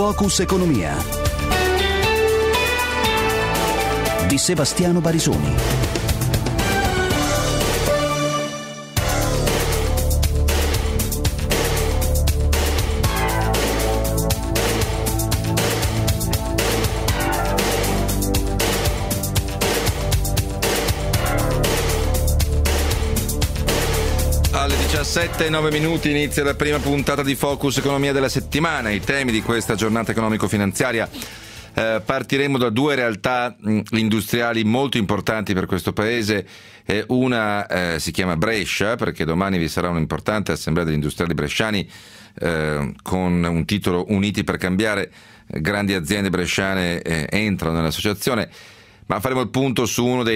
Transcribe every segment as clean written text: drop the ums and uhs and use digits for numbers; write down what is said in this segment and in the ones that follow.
Focus Economia di Sebastiano Barisoni. Alle 17:09 inizia la prima puntata di Focus Economia della settimana. I temi di questa giornata economico-finanziaria. Partiremo da due realtà industriali molto importanti per questo paese. Una si chiama Brescia, perché domani vi sarà un'importante assemblea degli industriali bresciani con un titolo Uniti per cambiare. Grandi aziende bresciane entrano nell'associazione, ma faremo il punto su uno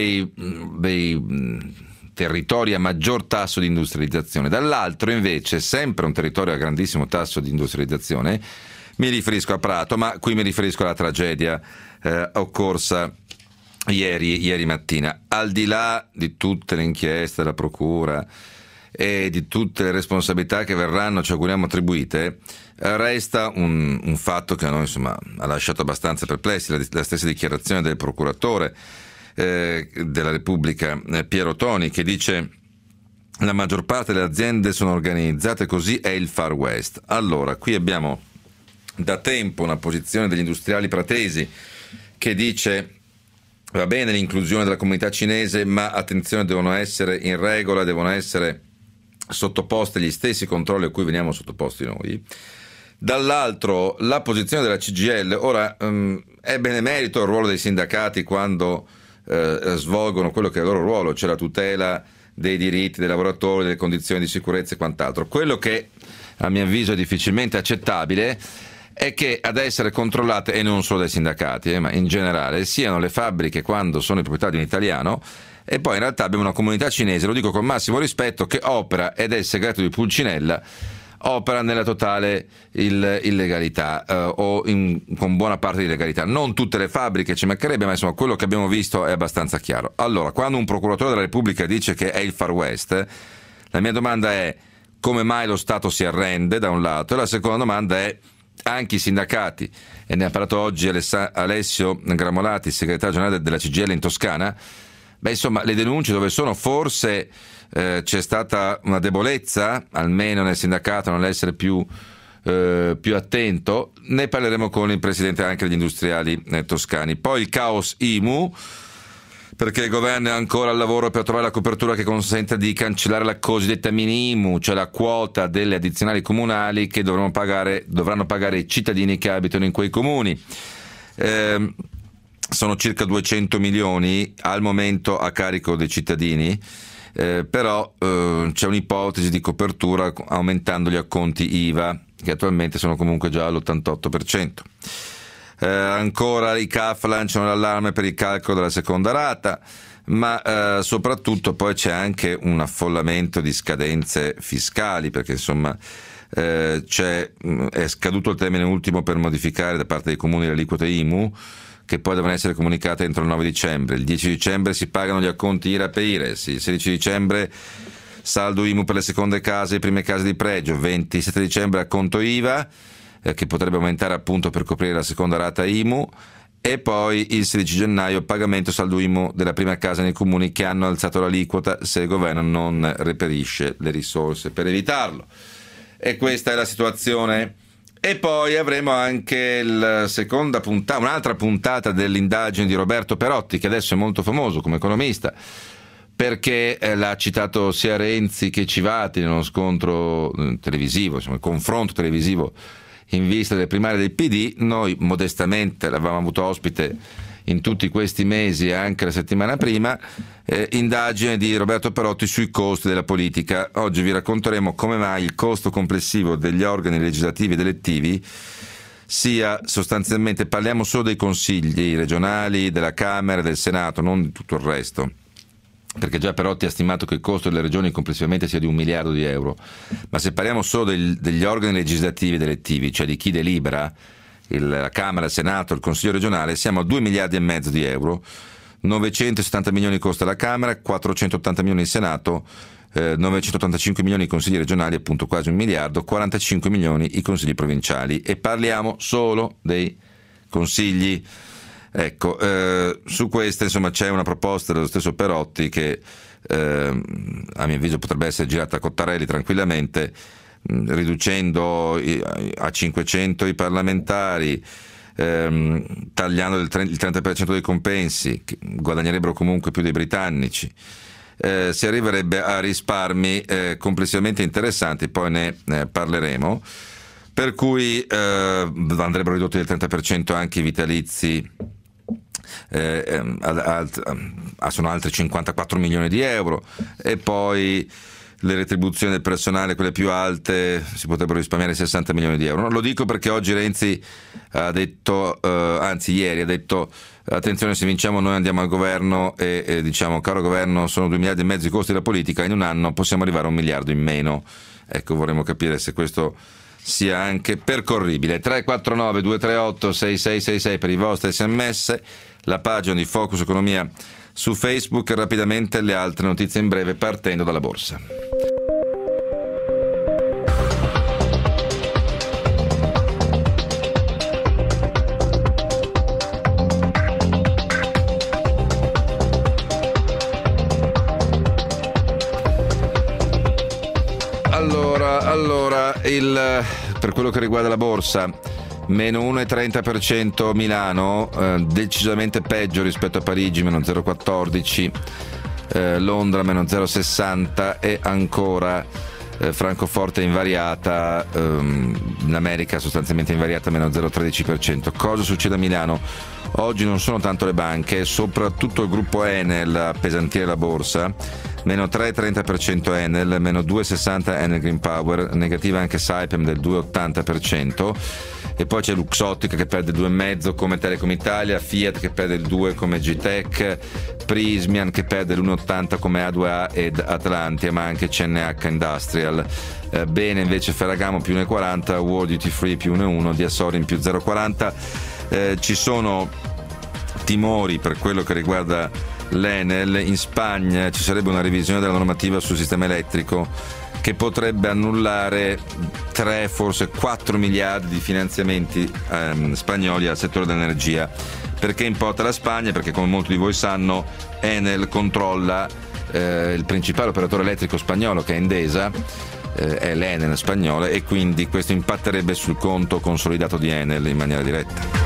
dei territori a maggior tasso di industrializzazione. Dall'altro invece, sempre un territorio a grandissimo tasso di industrializzazione, mi riferisco a Prato, ma qui mi riferisco alla tragedia occorsa ieri mattina. Al di là di tutte le inchieste della procura e di tutte le responsabilità che verranno, ci auguriamo, attribuite, resta un fatto che a noi ha lasciato abbastanza perplessi, la stessa dichiarazione del procuratore della Repubblica Piero Toni, che dice: la maggior parte delle aziende sono organizzate così, è il Far West. Allora, qui abbiamo da tempo una posizione degli industriali pratesi che dice: va bene l'inclusione della comunità cinese, ma attenzione, devono essere in regola, devono essere sottoposte agli stessi controlli a cui veniamo sottoposti noi. Dall'altro la posizione della CGIL. Ora è benemerito il ruolo dei sindacati quando svolgono quello che è il loro ruolo, cioè la tutela dei diritti dei lavoratori, delle condizioni di sicurezza e quant'altro. Quello che a mio avviso è difficilmente accettabile è che ad essere controllate, e non solo dai sindacati, ma in generale, siano le fabbriche quando sono in proprietà di un italiano, e poi in realtà abbiamo una comunità cinese, lo dico con massimo rispetto, che opera, ed è il segreto di Pulcinella, opera nella totale illegalità o con buona parte di illegalità. Non tutte le fabbriche, ci mancherebbe, ma insomma quello che abbiamo visto è abbastanza chiaro. Allora, quando un procuratore della Repubblica dice che è il Far West, la mia domanda è: come mai lo Stato si arrende, da un lato, e la seconda domanda è: anche i sindacati, e ne ha parlato oggi Alessio Gramolati, segretario generale della CGIL in Toscana, le denunce dove sono? Forse c'è stata una debolezza, almeno nel sindacato, nell'essere più attento. Ne parleremo con il presidente anche degli industriali toscani. Poi il caos IMU, perché il governo è ancora al lavoro per trovare la copertura che consenta di cancellare la cosiddetta mini IMU, cioè la quota delle addizionali comunali che dovranno pagare i cittadini che abitano in quei comuni. Sono circa 200 milioni al momento a carico dei cittadini, però c'è un'ipotesi di copertura aumentando gli acconti IVA, che attualmente sono comunque già all'88%. Ancora i CAF lanciano l'allarme per il calcolo della seconda rata, ma soprattutto poi c'è anche un affollamento di scadenze fiscali, perché è scaduto il termine ultimo per modificare da parte dei comuni le aliquote IMU, che poi devono essere comunicate entro il 9 dicembre. Il 10 dicembre si pagano gli acconti IRAP e IRES, il 16 dicembre saldo IMU per le seconde case e prime case di pregio, 27 dicembre acconto IVA, che potrebbe aumentare appunto per coprire la seconda rata IMU, e poi il 16 gennaio pagamento saldo IMU della prima casa nei comuni che hanno alzato l'aliquota, se il governo non reperisce le risorse per evitarlo. E questa è la situazione. E poi avremo anche un'altra puntata dell'indagine di Roberto Perotti, che adesso è molto famoso come economista, perché l'ha citato sia Renzi che Civati in uno scontro televisivo, il confronto televisivo in vista delle primarie del PD. Noi modestamente l'avevamo avuto ospite in tutti questi mesi, anche la settimana prima. Indagine di Roberto Perotti sui costi della politica. Oggi vi racconteremo come mai il costo complessivo degli organi legislativi ed elettivi sia sostanzialmente, parliamo solo dei consigli regionali, della Camera, del Senato, non di tutto il resto, perché già Perotti ha stimato che il costo delle regioni complessivamente sia di 1 miliardo di euro, ma se parliamo solo degli organi legislativi ed elettivi, cioè di chi delibera, la Camera, il Senato, il Consiglio regionale, siamo a 2 miliardi e mezzo di euro. 970 milioni costa la Camera, 480 milioni il Senato, 985 milioni i consigli regionali, appunto quasi 1 miliardo, 45 milioni i consigli provinciali, e parliamo solo dei consigli. Ecco, su queste insomma c'è una proposta dello stesso Perotti che a mio avviso potrebbe essere girata a Cottarelli tranquillamente, riducendo a 500 i parlamentari, tagliando il 30% dei compensi, che guadagnerebbero comunque più dei britannici. Si arriverebbe a risparmi complessivamente interessanti, poi ne parleremo, per cui andrebbero ridotti del 30% anche i vitalizi, sono altri 54 milioni di euro, e poi le retribuzioni del personale, quelle più alte, si potrebbero risparmiare 60 milioni di euro. Lo dico perché oggi Renzi ha detto, anzi ieri ha detto: attenzione, se vinciamo noi andiamo al governo e diciamo, caro governo, sono 2 miliardi e mezzo i costi della politica, in un anno possiamo arrivare a 1 miliardo in meno. Ecco, vorremmo capire se questo sia anche percorribile. 349 238 6666 per i vostri sms, la pagina di Focus Economia su Facebook, e rapidamente le altre notizie in breve, partendo dalla borsa. Allora, per quello che riguarda la borsa, meno 1,30% Milano, decisamente peggio rispetto a Parigi, meno 0,14%, Londra meno 0,60%, e ancora Francoforte invariata, in America sostanzialmente invariata, meno 0,13%. Cosa succede a Milano? Oggi non sono tanto le banche, soprattutto il gruppo Enel a appesantire la borsa, meno 3,30% Enel, meno 2,60% Enel Green Power, negativa anche Saipem del 2,80%, e poi c'è Luxottica che perde 2,5% come Telecom Italia, Fiat che perde il 2% come Gtech, Prismian che perde l'1,80% come A2A ed Atlantia, ma anche CNH Industrial. Bene invece Ferragamo più 1,40%, World Duty Free più 1,1%, Diasorin più 0,40%. Ci sono timori per quello che riguarda l'Enel. In Spagna ci sarebbe una revisione della normativa sul sistema elettrico che potrebbe annullare 3, forse 4 miliardi di finanziamenti spagnoli al settore dell'energia. Perché importa la Spagna? Perché, come molti di voi sanno, Enel controlla il principale operatore elettrico spagnolo, che è Endesa, è l'Enel spagnola, e quindi questo impatterebbe sul conto consolidato di Enel in maniera diretta.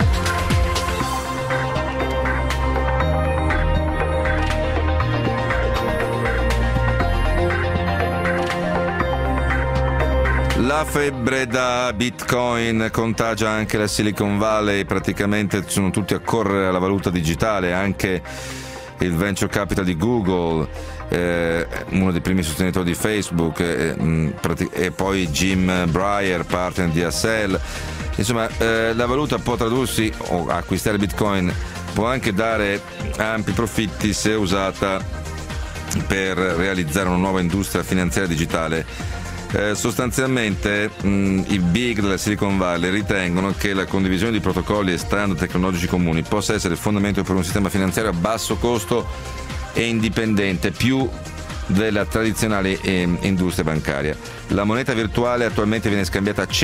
La febbre da Bitcoin contagia anche la Silicon Valley, praticamente sono tutti a correre alla valuta digitale, anche il venture capital di Google, uno dei primi sostenitori di Facebook, e poi Jim Breyer, partner di Accel. Insomma, la valuta può tradursi, o acquistare Bitcoin può anche dare ampi profitti se usata per realizzare una nuova industria finanziaria digitale. Sostanzialmente i big della Silicon Valley ritengono che la condivisione di protocolli e standard tecnologici comuni possa essere il fondamento per un sistema finanziario a basso costo e indipendente, più della tradizionale industria bancaria. La moneta virtuale attualmente viene scambiata a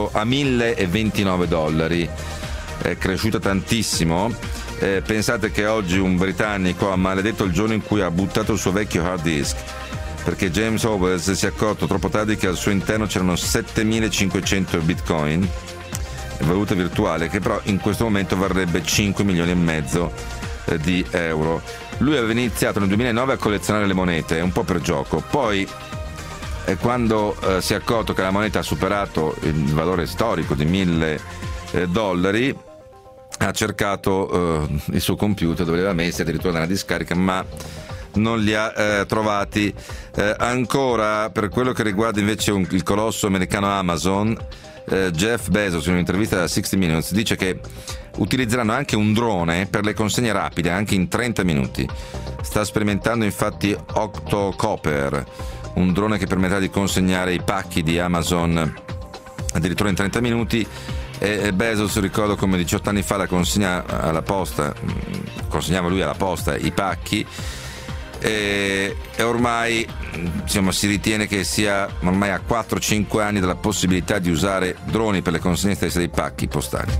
$1.029, è cresciuta tantissimo. Pensate che oggi un britannico ha maledetto il giorno in cui ha buttato il suo vecchio hard disk, perché James Howells si è accorto troppo tardi che al suo interno c'erano 7.500 bitcoin, valuta virtuale, che però in questo momento varrebbe 5 milioni e mezzo di euro. Lui aveva iniziato nel 2009 a collezionare le monete, un po' per gioco, poi quando si è accorto che la moneta ha superato il valore storico di $1.000, ha cercato il suo computer dove li aveva messi, addirittura nella discarica, ma non li ha trovati. Ancora, per quello che riguarda invece il colosso americano Amazon, Jeff Bezos in un'intervista da 60 Minutes dice che utilizzeranno anche un drone per le consegne rapide, anche in 30 minuti. Sta sperimentando infatti Octocopter, un drone che permetterà di consegnare i pacchi di Amazon addirittura in 30 minuti. E Bezos, ricordo come 18 anni fa la consegna alla posta, consegnava lui alla posta i pacchi, e ormai si ritiene che sia ormai a 4-5 anni dalla possibilità di usare droni per le consegne stesse dei pacchi postali.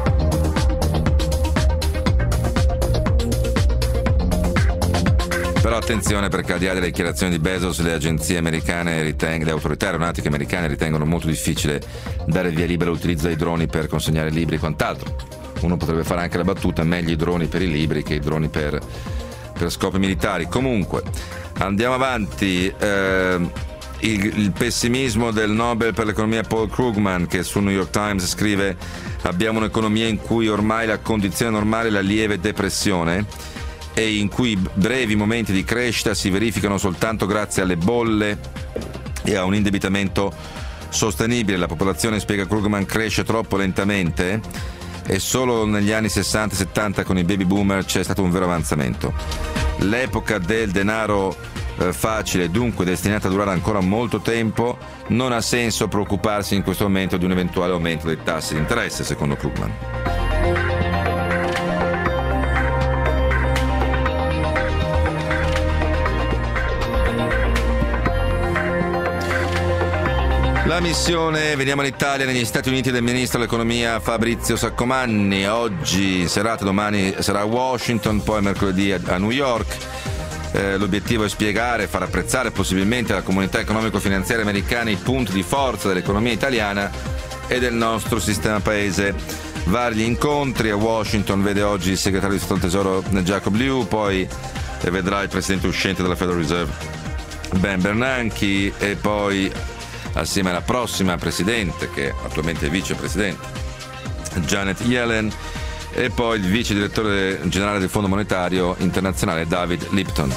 Però attenzione, perché al di là delle dichiarazioni di Bezos, le agenzie americane le autorità aeronautiche americane ritengono molto difficile dare via libera all'utilizzo dei droni per consegnare libri e quant'altro. Uno potrebbe fare anche la battuta: meglio i droni per i libri che i droni per scopi militari. Comunque andiamo avanti. Il pessimismo del Nobel per l'economia Paul Krugman, che sul New York Times scrive: abbiamo un'economia in cui ormai la condizione normale è la lieve depressione e in cui brevi momenti di crescita si verificano soltanto grazie alle bolle e a un indebitamento sostenibile. La popolazione, spiega Krugman, cresce troppo lentamente e solo negli anni 60-70 con i baby boomer c'è stato un vero avanzamento. L'epoca del denaro facile, dunque destinata a durare ancora molto tempo. Non ha senso preoccuparsi in questo momento di un eventuale aumento dei tassi di interesse, secondo Krugman. La missione, veniamo all'Italia, negli Stati Uniti del ministro dell'economia Fabrizio Saccomanni, oggi in serata, domani sarà a Washington, poi mercoledì a New York. L'obiettivo è spiegare, far apprezzare possibilmente alla comunità economico-finanziaria americana i punti di forza dell'economia italiana e del nostro sistema paese. Vari incontri. A Washington vede oggi il segretario di Stato del Tesoro Jacob Lew, poi vedrà il presidente uscente della Federal Reserve Ben Bernanke e poi assieme alla prossima presidente, che attualmente è vicepresidente, Janet Yellen, e poi il vice direttore generale del Fondo Monetario Internazionale David Lipton.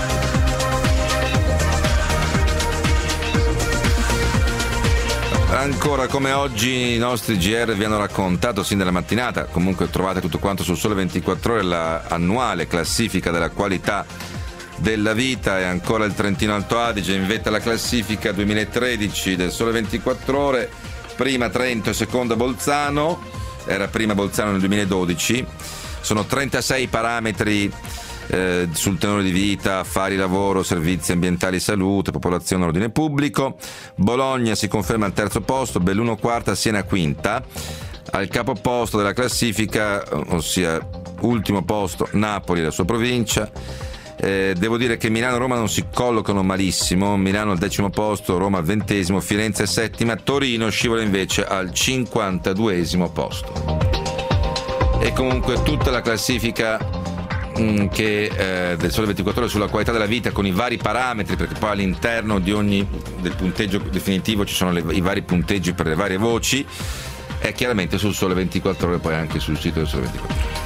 Ancora come oggi i nostri GR vi hanno raccontato sin dalla mattinata, comunque trovate tutto quanto sul Sole 24 Ore, la annuale classifica della qualità della vita. E ancora il Trentino Alto Adige in vetta alla classifica 2013 del Sole 24 Ore, prima Trento e seconda Bolzano, era prima Bolzano nel 2012. Sono 36 parametri sul tenore di vita, affari, lavoro, servizi ambientali, salute, popolazione, ordine pubblico. Bologna si conferma al terzo posto, Belluno quarta, Siena quinta. Al capoposto della classifica, ossia ultimo posto, Napoli, la sua provincia. Devo dire che Milano e Roma non si collocano malissimo. Milano al 10° posto, Roma al 20°, Firenze settima, Torino scivola invece al 52° posto. E comunque tutta la classifica del Sole 24 Ore sulla qualità della vita, con i vari parametri, perché poi all'interno del punteggio definitivo ci sono i vari punteggi per le varie voci, è chiaramente sul Sole 24 Ore, poi anche sul sito del Sole 24 Ore.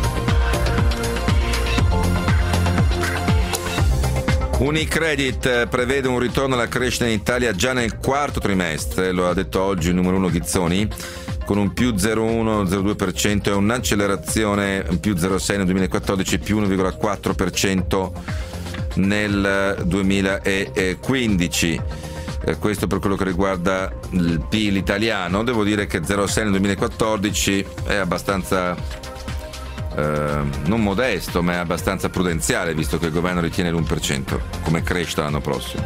Unicredit prevede un ritorno alla crescita in Italia già nel quarto trimestre, lo ha detto oggi il numero 1 Ghizzoni, con un più 0,1-0,2% e un'accelerazione più 0,6 nel 2014 e più 1,4% nel 2015. Questo per quello che riguarda il PIL italiano. Devo dire che 0,6 nel 2014 è abbastanza non modesto, ma è abbastanza prudenziale, visto che il governo ritiene l'1% come crescita l'anno prossimo.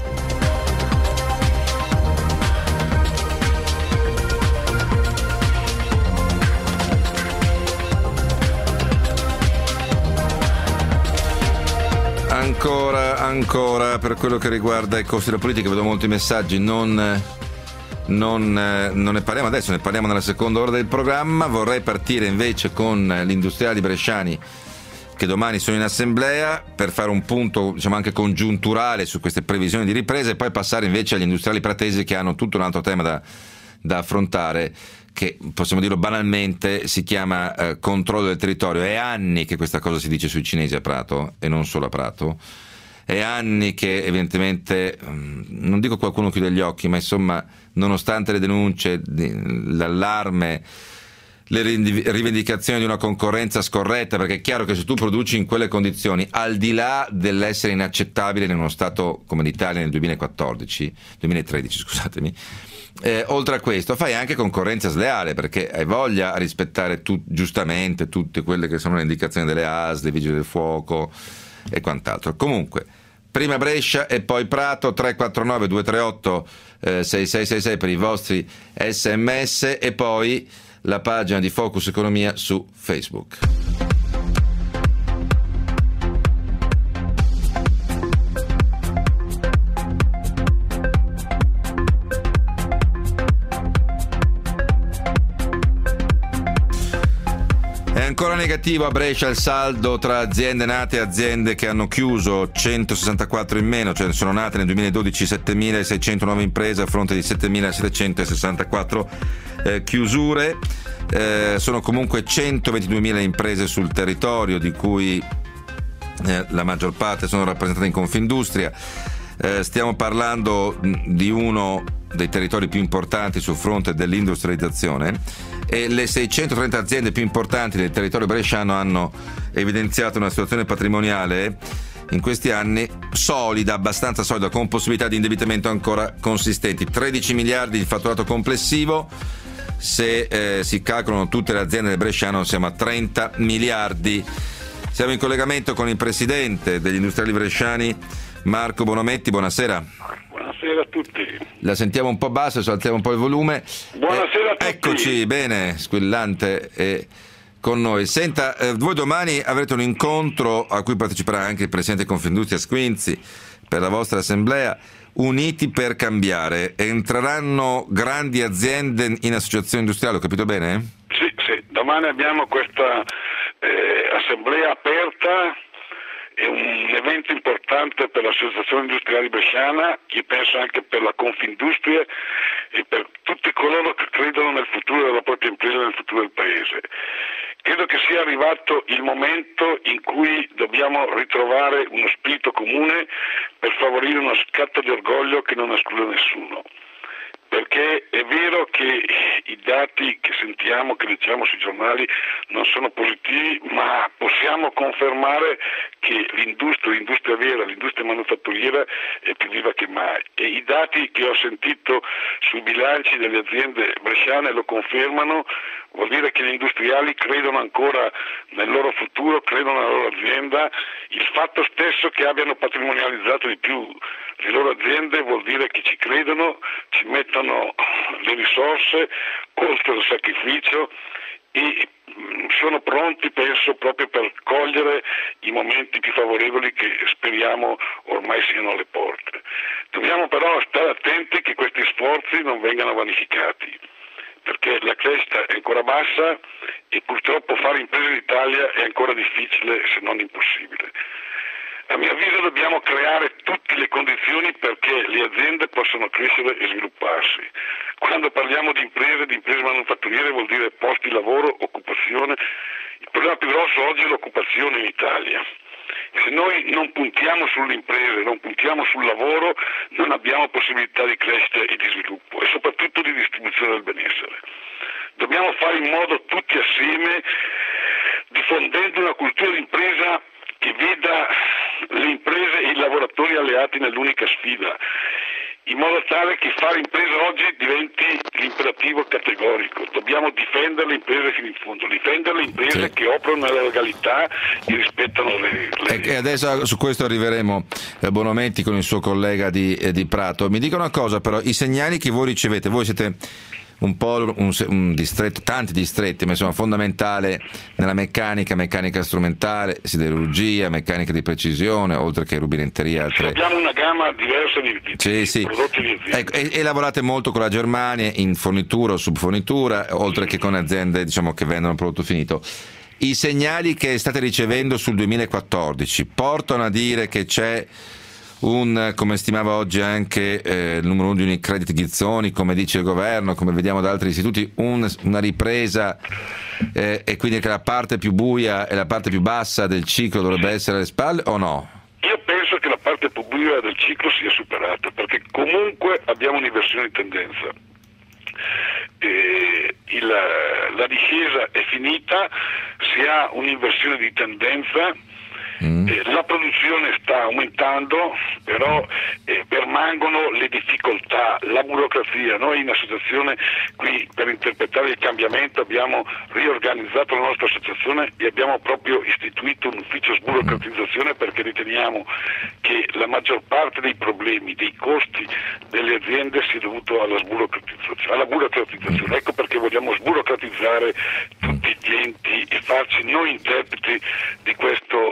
Ancora per quello che riguarda i costi della politica, vedo molti messaggi, non ne parliamo adesso, ne parliamo nella seconda ora del programma. Vorrei partire invece con gli industriali bresciani che domani sono in assemblea per fare un punto, diciamo, anche congiunturale su queste previsioni di ripresa, e poi passare invece agli industriali pratesi, che hanno tutto un altro tema da affrontare, che possiamo dirlo banalmente si chiama controllo del territorio. È anni che questa cosa si dice sui cinesi a Prato, e non solo a Prato. È anni che evidentemente, non dico qualcuno chiude gli occhi, ma insomma, nonostante le denunce, l'allarme, le rivendicazioni di una concorrenza scorretta, perché è chiaro che se tu produci in quelle condizioni, al di là dell'essere inaccettabile in uno Stato come l'Italia nel 2013, oltre a questo fai anche concorrenza sleale, perché hai voglia a rispettare giustamente tutte quelle che sono le indicazioni delle ASL, dei vigili del fuoco e quant'altro. Comunque, prima Brescia e poi Prato. 349 238 6666 per i vostri SMS e poi la pagina di Focus Economia su Facebook. È ancora negativo a Brescia il saldo tra aziende nate e aziende che hanno chiuso, 164 in meno, cioè sono nate nel 2012 7.600 nuove imprese a fronte di 7.764 chiusure. Sono comunque 122.000 imprese sul territorio, di cui la maggior parte sono rappresentate in Confindustria. Stiamo parlando di uno dei territori più importanti sul fronte dell'industrializzazione, e le 630 aziende più importanti del territorio bresciano hanno evidenziato una situazione patrimoniale in questi anni solida, abbastanza solida, con possibilità di indebitamento ancora consistenti. 13 miliardi di fatturato complessivo, se si calcolano tutte le aziende del bresciano siamo a 30 miliardi. Siamo in collegamento con il presidente degli industriali bresciani, Marco Bonometti. Buonasera. Buonasera a tutti. La sentiamo un po' bassa, alziamo un po' il volume. Buonasera a tutti. Eccoci, bene, squillante con noi. Senta, voi domani avrete un incontro a cui parteciperà anche il presidente Confindustria Squinzi per la vostra assemblea. Uniti per cambiare. Entreranno grandi aziende in associazione industriale, ho capito bene? Sì, domani abbiamo questa assemblea aperta. È un evento importante per l'Associazione Industriale Bresciana, io penso anche per la Confindustria e per tutti coloro che credono nel futuro della propria impresa e nel futuro del Paese. Credo che sia arrivato il momento in cui dobbiamo ritrovare uno spirito comune per favorire uno scatto di orgoglio che non esclude nessuno. Perché è vero che i dati che sentiamo, che leggiamo sui giornali non sono positivi, ma possiamo confermare che l'industria vera, l'industria manufatturiera è più viva che mai. E i dati che ho sentito sui bilanci delle aziende bresciane lo confermano. Vuol dire che gli industriali credono ancora nel loro futuro, credono nella loro azienda. Il fatto stesso che abbiano patrimonializzato di più le loro aziende vuol dire che ci credono, ci mettono le risorse oltre il sacrificio e sono pronti, penso, proprio per cogliere i momenti più favorevoli che speriamo ormai siano alle porte. Dobbiamo però stare attenti che questi sforzi non vengano vanificati, perché la crescita è ancora bassa e purtroppo fare impresa in Italia è ancora difficile, se non impossibile. A mio avviso dobbiamo creare tutte le condizioni perché le aziende possano crescere e svilupparsi. Quando parliamo di imprese manufatturiere vuol dire posti di lavoro, occupazione. Il problema più grosso oggi è l'occupazione in Italia. Se noi non puntiamo sulle imprese, non puntiamo sul lavoro, non abbiamo possibilità di crescita e di sviluppo e soprattutto di distribuzione del benessere. Dobbiamo fare in modo tutti assieme, diffondendo una cultura di impresa che veda le imprese e i lavoratori alleati nell'unica sfida, in modo tale che fare impresa oggi diventi l'imperativo categorico. Dobbiamo difendere le imprese fino in fondo, difendere le imprese che operano nella legalità e rispettano le E adesso su questo arriveremo, Bonometti, con il suo collega di Prato. Mi dica una cosa però, i segnali che voi ricevete, voi siete un po' un distretto, tanti distretti, ma insomma fondamentale nella meccanica strumentale, siderurgia, meccanica di precisione, oltre che rubinetteria. Abbiamo una gamma diversa di prodotti di azienda. Ecco, e lavorate molto con la Germania in fornitura o subfornitura, oltre che con aziende, diciamo, che vendono prodotto finito. I segnali che state ricevendo sul 2014 portano a dire che c'è come stimava oggi anche il numero 1 di Unicredit Ghizzoni, come dice il governo, come vediamo da altri istituti, una ripresa e quindi che la parte più buia e la parte più bassa del ciclo dovrebbe essere alle spalle, o no? Io penso che la parte più buia del ciclo sia superata, perché comunque abbiamo un'inversione di tendenza. La discesa è finita, si ha un'inversione di tendenza La produzione sta aumentando, però permangono le difficoltà, la burocrazia. Noi in associazione qui, per interpretare il cambiamento, abbiamo riorganizzato la nostra associazione e abbiamo proprio istituito un ufficio sburocratizzazione, perché riteniamo che la maggior parte dei problemi, dei costi delle aziende sia dovuto alla burocratizzazione. Ecco perché vogliamo sburocratizzare tutti gli enti e farci noi interpreti di questo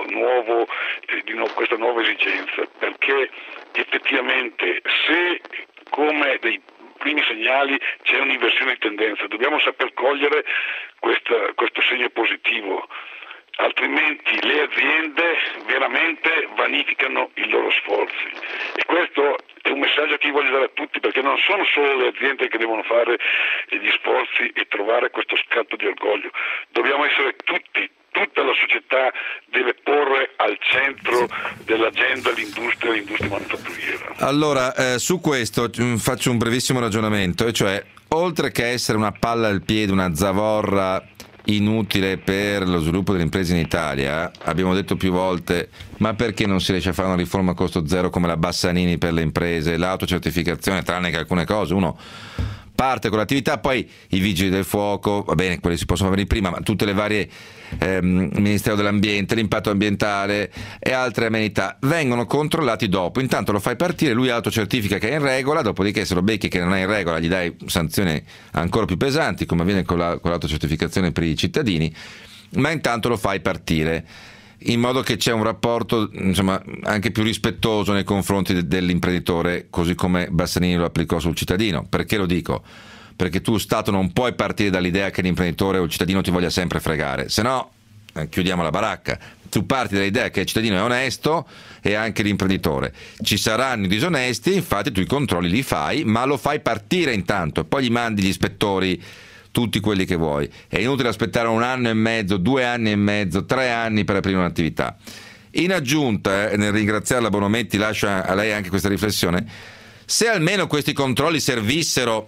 questa nuova esigenza, perché effettivamente se, come dei primi segnali, c'è un'inversione di tendenza, dobbiamo saper cogliere questo segno positivo, altrimenti le aziende veramente vanificano i loro sforzi. E questo è un messaggio che io voglio dare a tutti, perché non sono solo le aziende che devono fare gli sforzi e trovare questo scatto di orgoglio, dobbiamo essere tutta la società deve porre al centro dell'agenda l'industria manifatturiera. Allora, su questo faccio un brevissimo ragionamento, e cioè, oltre che essere una palla al piede, una zavorra inutile per lo sviluppo delle imprese in Italia, abbiamo detto più volte, ma perché non si riesce a fare una riforma a costo zero come la Bassanini per le imprese, l'autocertificazione, tranne che alcune cose, uno parte con l'attività, poi i vigili del fuoco, va bene, quelli si possono avere prima, ma tutte le varie Ministero dell'Ambiente, l'impatto ambientale e altre amenità vengono controllati dopo. Intanto lo fai partire, lui autocertifica che è in regola, dopodiché se lo becchi che non è in regola gli dai sanzioni ancora più pesanti, come avviene con l'autocertificazione per i cittadini, ma intanto lo fai partire in modo che c'è un rapporto, insomma, anche più rispettoso nei confronti dell'imprenditore, così come Bassanini lo applicò sul cittadino. Perché lo dico? Perché tu, Stato, non puoi partire dall'idea che l'imprenditore o il cittadino ti voglia sempre fregare, se no chiudiamo la baracca. Tu parti dall'idea che il cittadino è onesto e anche l'imprenditore. Ci saranno i disonesti, infatti tu i controlli li fai, ma lo fai partire intanto e poi gli mandi gli ispettori, tutti quelli che vuoi. È inutile aspettare 1 anno e mezzo, 2 anni e mezzo, 3 anni per aprire un'attività. In aggiunta, nel ringraziarla Bonometti, lascio a lei anche questa riflessione: se almeno questi controlli servissero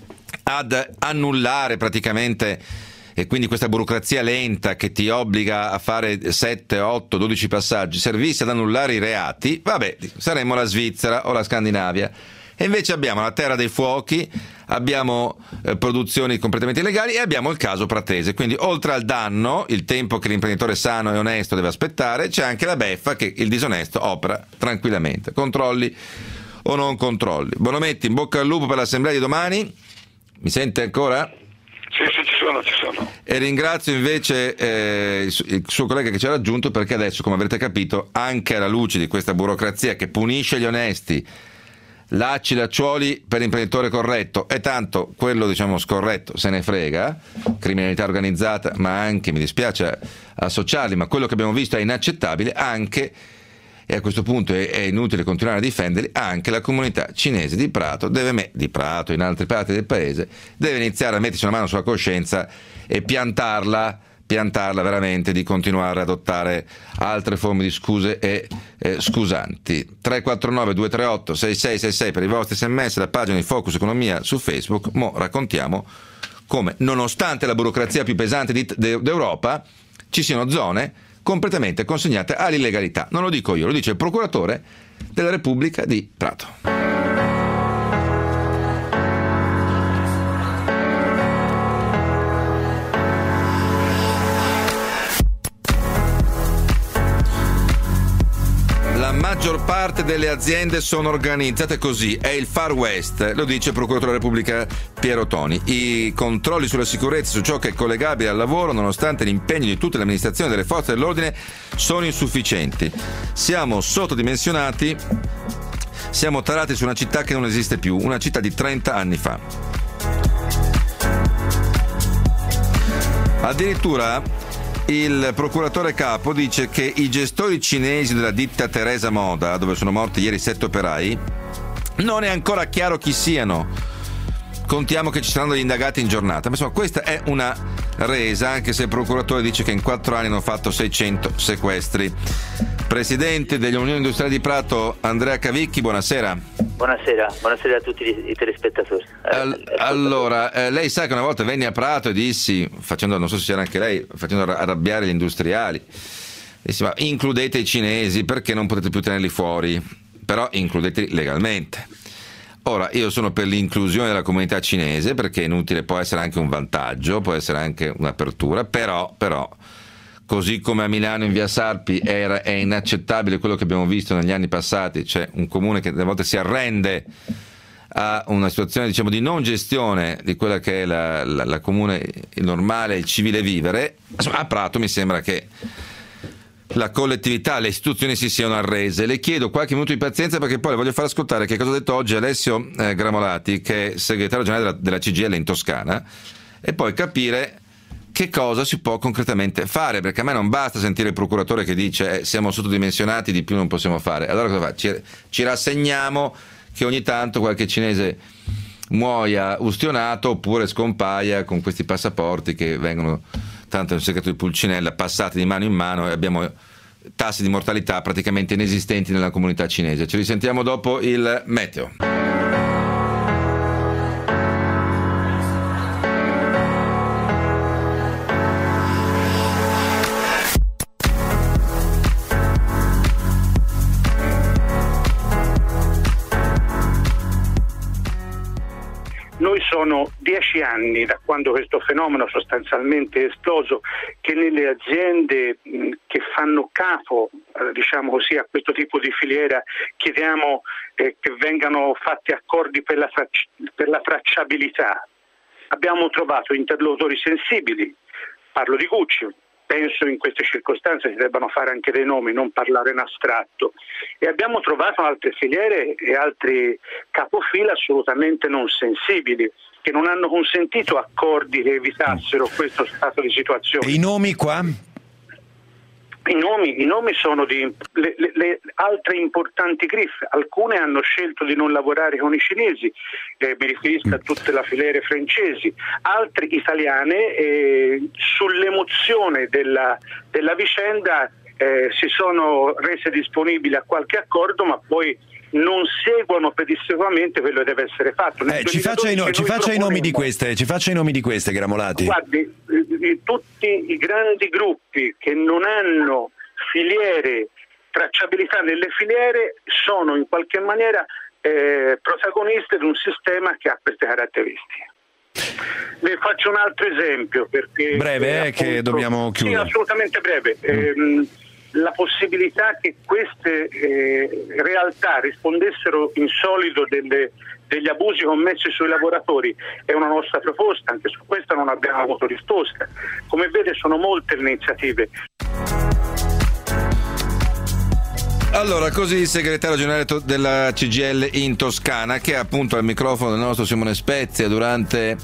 ad annullare praticamente, e quindi questa burocrazia lenta che ti obbliga a fare 7, 8, 12 passaggi, servisse ad annullare i reati, vabbè, saremmo la Svizzera o la Scandinavia. E invece abbiamo la terra dei fuochi, abbiamo produzioni completamente illegali e abbiamo il caso Pratese. Quindi oltre al danno, il tempo che l'imprenditore sano e onesto deve aspettare, c'è anche la beffa che il disonesto opera tranquillamente. Controlli o non controlli. Bonometti, in bocca al lupo per l'assemblea di domani. Mi sente ancora? Sì, ci sono. E ringrazio invece il suo collega che ci ha raggiunto, perché adesso, come avrete capito, anche alla luce di questa burocrazia che punisce gli onesti, lacci lacciuoli per l'imprenditore corretto, e tanto quello, diciamo, scorretto se ne frega, criminalità organizzata, ma anche, mi dispiace associarli, ma quello che abbiamo visto è inaccettabile, anche, e a questo punto è inutile continuare a difenderli, anche la comunità cinese di Prato di Prato in altre parti del paese deve iniziare a mettersi una mano sulla coscienza e piantarla veramente di continuare ad adottare altre forme di scuse e scusanti. 349 238 6666 per i vostri sms, la pagina di Focus Economia su Facebook. Mo raccontiamo come, nonostante la burocrazia più pesante d'Europa, ci siano zone completamente consegnate all'illegalità. Non lo dico io, lo dice il procuratore della Repubblica di Prato. La maggior parte delle aziende sono organizzate così, è il Far West, lo dice il procuratore della Repubblica Piero Toni. I controlli sulla sicurezza, su ciò che è collegabile al lavoro, nonostante l'impegno di tutte le amministrazioni delle forze dell'ordine, sono insufficienti. Siamo sottodimensionati, siamo tarati su una città che non esiste più, una città di 30 anni fa. Addirittura il procuratore capo dice che i gestori cinesi della ditta Teresa Moda, dove sono morti ieri 7 operai, non è ancora chiaro chi siano. Contiamo che ci saranno degli indagati in giornata. Ma insomma, questa è una resa, anche se il procuratore dice che in 4 anni hanno fatto 600 sequestri. Presidente dell'Unione Industriale di Prato, Andrea Cavicchi, buonasera. Buonasera a tutti i telespettatori. Allora, lei sa che una volta venni a Prato e dissi, non so se c'era anche lei, facendo arrabbiare gli industriali, ma includete i cinesi perché non potete più tenerli fuori, però includeteli legalmente. Ora, io sono per l'inclusione della comunità cinese perché è inutile, può essere anche un vantaggio, può essere anche un'apertura, però così come a Milano in via Sarpi è inaccettabile quello che abbiamo visto negli anni passati, cioè un comune che a volte si arrende a una situazione, diciamo, di non gestione di quella che è la comune, il normale, il civile vivere. A Prato mi sembra che la collettività, le istituzioni si siano arrese. Le chiedo qualche minuto di pazienza perché poi le voglio far ascoltare che cosa ha detto oggi Alessio Gramolati, che è segretario generale della CGIL in Toscana, e poi capire che cosa si può concretamente fare, perché a me non basta sentire il procuratore che dice siamo sottodimensionati, di più non possiamo fare. Allora cosa fa? Ci rassegniamo che ogni tanto qualche cinese muoia ustionato oppure scompaia con questi passaporti che vengono, tanto è un segreto di Pulcinella, passati di mano in mano, e abbiamo tassi di mortalità praticamente inesistenti nella comunità cinese. Ci risentiamo dopo il meteo. Noi sono 10 anni da quando questo fenomeno sostanzialmente è esploso, che nelle aziende che fanno capo, diciamo così, a questo tipo di filiera chiediamo che vengano fatti accordi per la tracciabilità. Abbiamo trovato interlocutori sensibili, parlo di Gucci. Penso in queste circostanze si debbano fare anche dei nomi, non parlare in astratto. E abbiamo trovato altre filiere e altri capofila assolutamente non sensibili, che non hanno consentito accordi che evitassero questo stato di situazione. E i nomi qua? I nomi sono di le altre importanti griffe. Alcune hanno scelto di non lavorare con i cinesi, mi riferisco a tutte le filiere francesi, altre italiane sull'emozione della vicenda si sono rese disponibili a qualche accordo, ma poi non seguono pedissequamente quello che deve essere fatto. Ci faccia i nomi di queste, Gramolati. Guardi, tutti i grandi gruppi che non hanno filiere, tracciabilità nelle filiere, sono in qualche maniera protagonisti di un sistema che ha queste caratteristiche. Le faccio un altro esempio perché breve, appunto, che dobbiamo chiudere. Sì, assolutamente breve. La possibilità che queste realtà rispondessero in solido degli abusi commessi sui lavoratori è una nostra proposta, anche su questa non abbiamo avuto risposta. Come vede sono molte le iniziative. Allora, così il segretario generale della CGIL in Toscana, che appunto al microfono del nostro Simone Spezia durante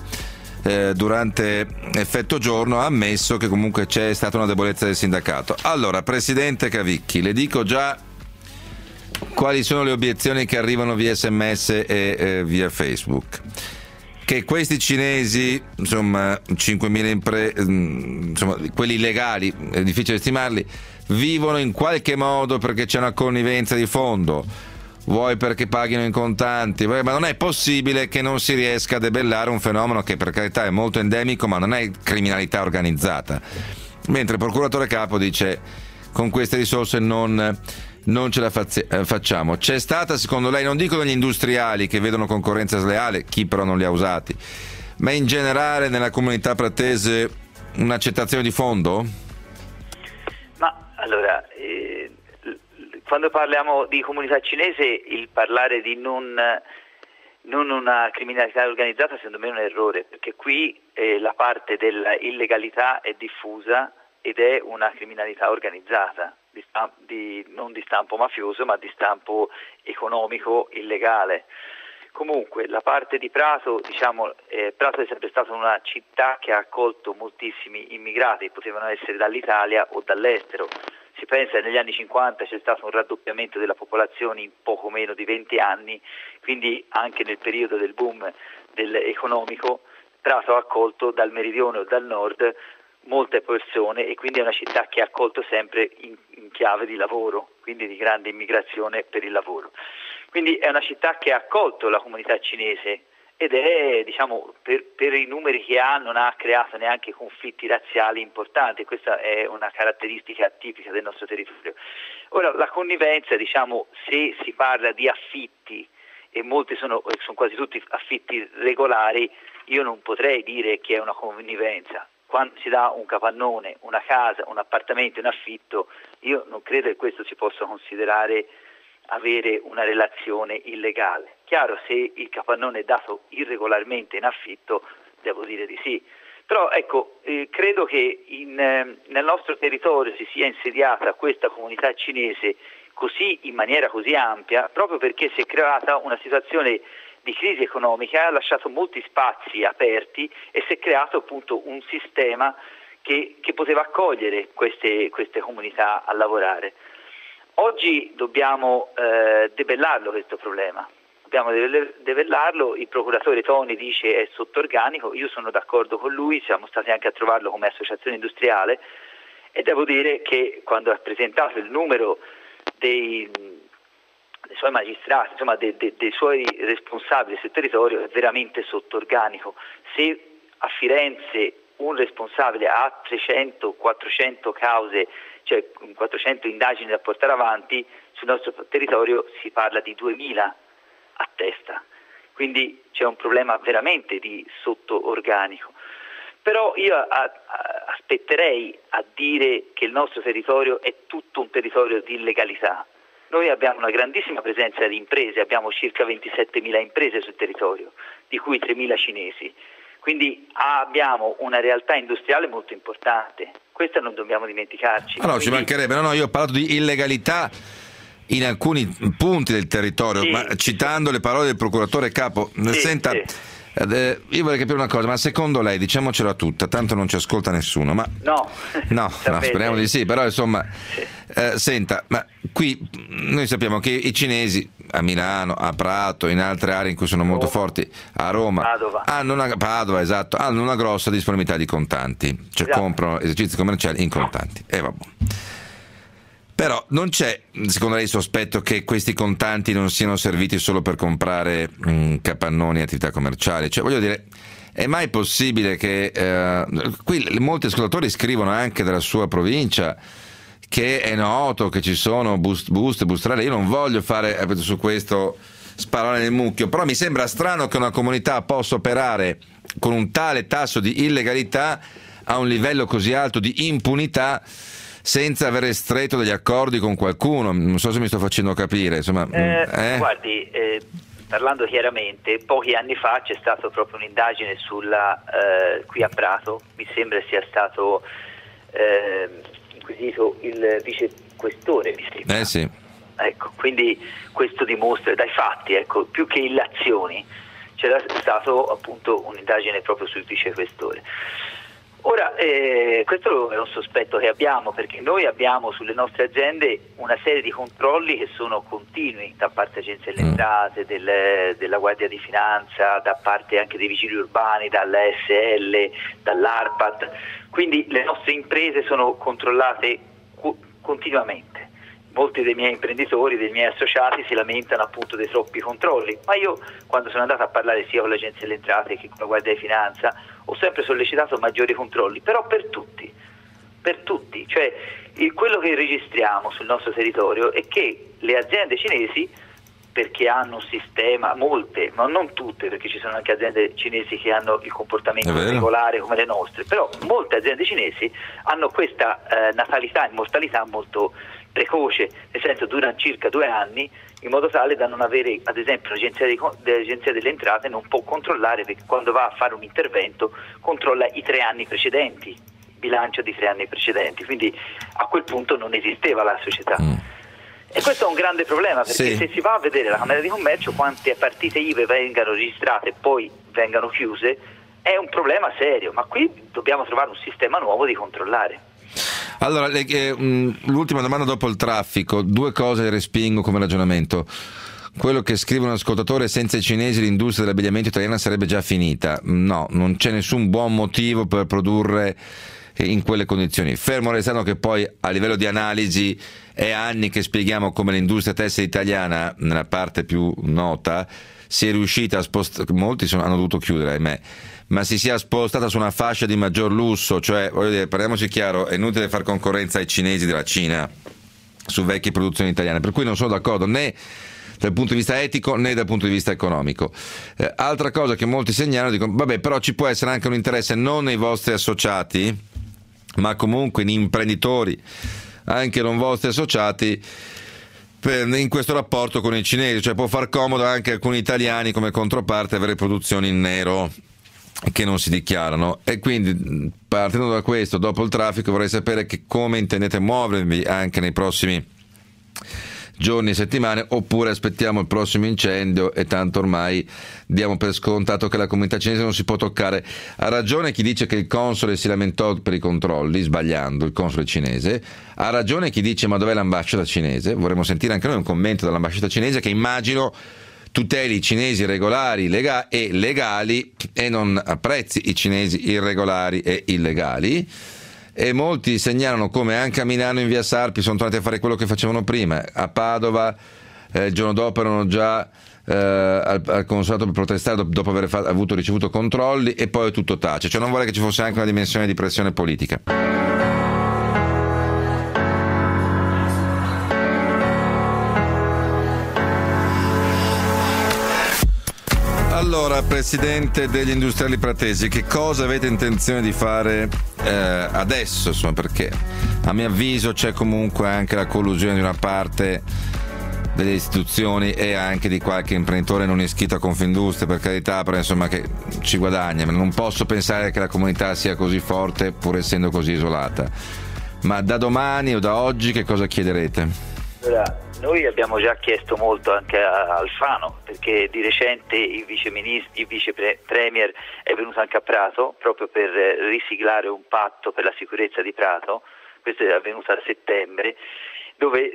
effetto giorno ha ammesso che comunque c'è stata una debolezza del sindacato. Allora, presidente Cavicchi, le dico già quali sono le obiezioni che arrivano via SMS e via Facebook. Che questi cinesi, insomma 5.000 imprese, insomma quelli illegali, è difficile stimarli, vivono in qualche modo perché c'è una connivenza di fondo, vuoi perché paghino in contanti, ma non è possibile che non si riesca a debellare un fenomeno che per carità è molto endemico, ma non è criminalità organizzata. Mentre il procuratore capo dice con queste risorse non ce la facciamo. C'è stata, secondo lei, non dico dagli industriali che vedono concorrenza sleale, chi però non li ha usati, ma in generale nella comunità pratese un'accettazione di fondo? Ma allora, quando parliamo di comunità cinese, il parlare di non una criminalità organizzata secondo me è un errore, perché qui la parte della illegalità è diffusa ed è una criminalità organizzata, non di stampo mafioso ma di stampo economico illegale. Comunque la parte di Prato, Prato è sempre stata una città che ha accolto moltissimi immigrati, potevano essere dall'Italia o dall'estero. Si pensa che negli anni 50 c'è stato un raddoppiamento della popolazione in poco meno di 20 anni, quindi anche nel periodo del boom economico Prato ha accolto dal meridione o dal nord molte persone e quindi è una città che ha accolto sempre in chiave di lavoro, quindi di grande immigrazione per il lavoro. Quindi è una città che ha accolto la comunità cinese ed è, diciamo, per i numeri che ha non ha creato neanche conflitti razziali importanti. Questa è una caratteristica tipica del nostro territorio. Ora, la connivenza, diciamo, se si parla di affitti, e molti sono quasi tutti affitti regolari, io non potrei dire che è una connivenza. Quando si dà un capannone, una casa, un appartamento in affitto, io non credo che questo si possa considerare avere una relazione illegale. Chiaro, se il capannone è dato irregolarmente in affitto, devo dire di sì. Però ecco, credo che nel nostro territorio si sia insediata questa comunità cinese così, in maniera così ampia, proprio perché si è creata una situazione di crisi economica, ha lasciato molti spazi aperti e si è creato appunto un sistema che poteva accogliere queste comunità a lavorare. Oggi dobbiamo debellarlo questo problema, dobbiamo debellarlo. Il procuratore Toni dice è sotto organico, io sono d'accordo con lui, siamo stati anche a trovarlo come associazione industriale e devo dire che quando ha presentato il numero dei suoi magistrati, insomma dei suoi responsabili sul territorio, è veramente sotto organico. Se a Firenze un responsabile ha 300-400 cause, cioè 400 indagini da portare avanti, sul nostro territorio si parla di 2000 a testa, quindi c'è un problema veramente di sotto-organico. Però io aspetterei a dire che il nostro territorio è tutto un territorio di illegalità. Noi abbiamo una grandissima presenza di imprese, abbiamo circa 27.000 imprese sul territorio, di cui 3.000 cinesi. Quindi abbiamo una realtà industriale molto importante, questa non dobbiamo dimenticarci. No, ci mancherebbe, no, io ho parlato di illegalità in alcuni punti del territorio, sì, ma citando le parole del procuratore capo, senta, io vorrei capire una cosa, ma secondo lei, diciamocela tutta, tanto non ci ascolta nessuno, ma no, speriamo di sì, però insomma, senta, ma qui noi sappiamo che i cinesi a Milano, a Prato, in altre aree in cui sono molto forti, a Roma, Padova, hanno una grossa disponibilità di contanti, cioè comprano esercizi commerciali in contanti, e vabbè. Però non c'è, secondo lei, sospetto che questi contanti non siano serviti solo per comprare capannoni e attività commerciali? Cioè, voglio dire, è mai possibile che qui molti ascoltatori scrivono anche dalla sua provincia che è noto che ci sono buste, bustrelle. Io non voglio fare su questo sparare nel mucchio, però mi sembra strano che una comunità possa operare con un tale tasso di illegalità a un livello così alto di impunità senza avere stretto degli accordi con qualcuno. Non so se mi sto facendo capire, insomma. Guardi, parlando chiaramente, pochi anni fa c'è stata proprio un'indagine qui a Prato, mi sembra sia stato inquisito il vicequestore, mi sembra. Sì. Ecco, quindi questo dimostra dai fatti, ecco, più che illazioni, c'era stato appunto un'indagine proprio sul vicequestore. Ora, questo è un sospetto che abbiamo, perché noi abbiamo sulle nostre aziende una serie di controlli che sono continui da parte dell'Agenzia delle Entrate, della Guardia di Finanza, da parte anche dei vigili urbani, dall'ASL, dall'ARPAT, quindi le nostre imprese sono controllate continuamente. Molti dei miei imprenditori, dei miei associati si lamentano appunto dei troppi controlli, ma io quando sono andato a parlare sia con l'Agenzia delle Entrate che con la Guardia di Finanza ho sempre sollecitato maggiori controlli, però per tutti, cioè quello che registriamo sul nostro territorio è che le aziende cinesi, perché hanno un sistema, molte, ma non tutte, perché ci sono anche aziende cinesi che hanno il comportamento regolare come le nostre, però molte aziende cinesi hanno questa natalità e mortalità molto precoce, nel senso durano circa 2 anni, in modo tale da non avere, ad esempio, l'Agenzia delle Entrate non può controllare, perché quando va a fare un intervento controlla i 3 anni precedenti, il bilancio di 3 anni precedenti, quindi a quel punto non esisteva la società. E questo è un grande problema, perché se si va a vedere la Camera di Commercio quante partite IVA vengano registrate e poi vengano chiuse, è un problema serio, ma qui dobbiamo trovare un sistema nuovo di controllare. Allora, l'ultima domanda dopo il traffico, 2 cose respingo come ragionamento. Quello che scrive un ascoltatore: senza i cinesi l'industria dell'abbigliamento italiana sarebbe già finita. No, non c'è nessun buon motivo per produrre in quelle condizioni. Fermo restando che poi a livello di analisi è anni che spieghiamo come l'industria tessile italiana, nella parte più nota, si è riuscita a spostare, molti hanno dovuto chiudere, ahimè, ma si sia spostata su una fascia di maggior lusso, cioè, voglio dire, parliamoci chiaro, è inutile far concorrenza ai cinesi della Cina su vecchie produzioni italiane, per cui non sono d'accordo né dal punto di vista etico né dal punto di vista economico. Altra cosa che molti segnalano, dicono, vabbè, però ci può essere anche un interesse non nei vostri associati, ma comunque in imprenditori, anche non vostri associati, in questo rapporto con i cinesi, cioè può far comodo anche a alcuni italiani come controparte avere produzioni in nero che non si dichiarano. E quindi, partendo da questo, dopo il traffico, vorrei sapere come intendete muovervi anche nei prossimi giorni e settimane, oppure aspettiamo il prossimo incendio e tanto ormai diamo per scontato che la comunità cinese non si può toccare. Ha ragione chi dice che il console si lamentò per i controlli, sbagliando, il console cinese. Ha ragione chi dice ma dov'è l'ambasciata cinese? Vorremmo sentire anche noi un commento dall'ambasciata cinese, che immagino tuteli i cinesi regolari e legali e non apprezzi i cinesi irregolari e illegali. E molti segnalano come anche a Milano in via Sarpi sono tornati a fare quello che facevano prima. A Padova il giorno dopo erano già al consolato per protestare dopo aver ricevuto controlli, e poi tutto tace. Cioè non vorrei che ci fosse anche una dimensione di pressione politica. Allora, presidente degli industriali pratesi, che cosa avete intenzione di fare adesso? Insomma, perché a mio avviso c'è comunque anche la collusione di una parte delle istituzioni e anche di qualche imprenditore non iscritto a Confindustria, per carità, però insomma che ci guadagna. Non posso pensare che la comunità sia così forte pur essendo così isolata. Ma da domani o da oggi che cosa chiederete? Allora, noi abbiamo già chiesto molto anche a Alfano, perché di recente il vice premier è venuto anche a Prato proprio per risiglare un patto per la sicurezza di Prato. Questo è avvenuto a settembre, dove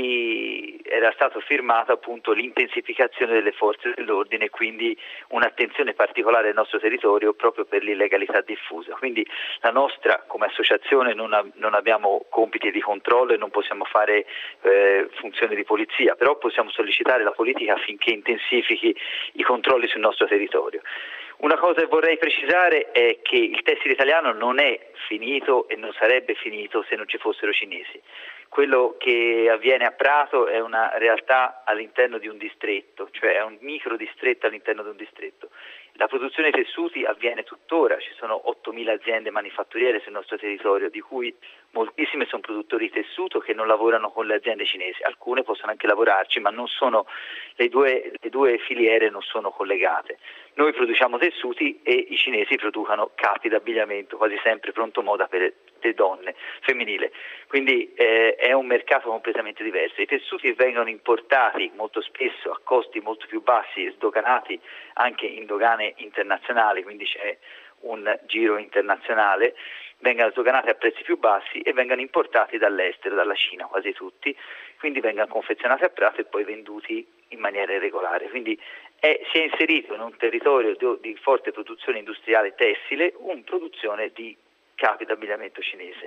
era stato firmato appunto l'intensificazione delle forze dell'ordine e quindi un'attenzione particolare al nostro territorio proprio per l'illegalità diffusa. Quindi la nostra come associazione non abbiamo compiti di controllo e non possiamo fare funzioni di polizia, però possiamo sollecitare la politica affinché intensifichi i controlli sul nostro territorio. Una cosa che vorrei precisare è che il tessile italiano non è finito e non sarebbe finito se non ci fossero cinesi. Quello che avviene a Prato è una realtà all'interno di un distretto, cioè è un micro distretto all'interno di un distretto. La produzione dei tessuti avviene tuttora, ci sono 8.000 aziende manifatturiere sul nostro territorio, di cui moltissime sono produttori di tessuto che non lavorano con le aziende cinesi, alcune possono anche lavorarci, ma non sono, le due filiere non sono collegate. Noi produciamo tessuti e i cinesi producono capi d'abbigliamento, quasi sempre pronto moda per le donne, femminile, quindi è un mercato completamente diverso. I tessuti vengono importati molto spesso a costi molto più bassi, sdoganati anche in dogane internazionali, quindi c'è un giro internazionale, vengono sdoganati a prezzi più bassi e vengono importati dall'estero, dalla Cina quasi tutti, quindi vengono confezionati a Prato e poi venduti in maniera irregolare. Quindi si è inserito in un territorio di forte produzione industriale tessile una produzione di capi d'abbigliamento cinese.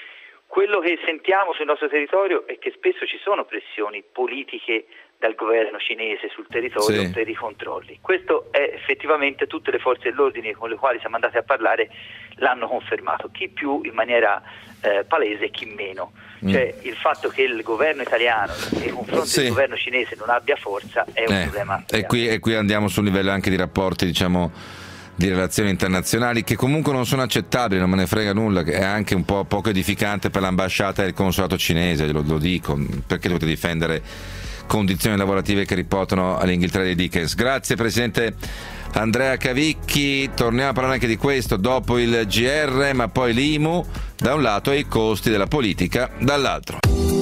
Quello che sentiamo sul nostro territorio è che spesso ci sono pressioni politiche dal governo cinese sul territorio per i controlli. Questo è effettivamente tutte le forze dell'ordine con le quali siamo andati a parlare l'hanno confermato, chi più in maniera palese e chi meno. Cioè il fatto che il governo italiano nei confronti del governo cinese non abbia forza è un problema. E qui andiamo sul livello anche di rapporti, diciamo, di relazioni internazionali che comunque non sono accettabili, non me ne frega nulla, che è anche un po' poco edificante per l'ambasciata e il consolato cinese, lo dico, perché dovete difendere condizioni lavorative che riportano all'Inghilterra di Dickens. Grazie Presidente Andrea Cavicchi, torniamo a parlare anche di questo dopo il GR, ma poi l'IMU da un lato e i costi della politica dall'altro.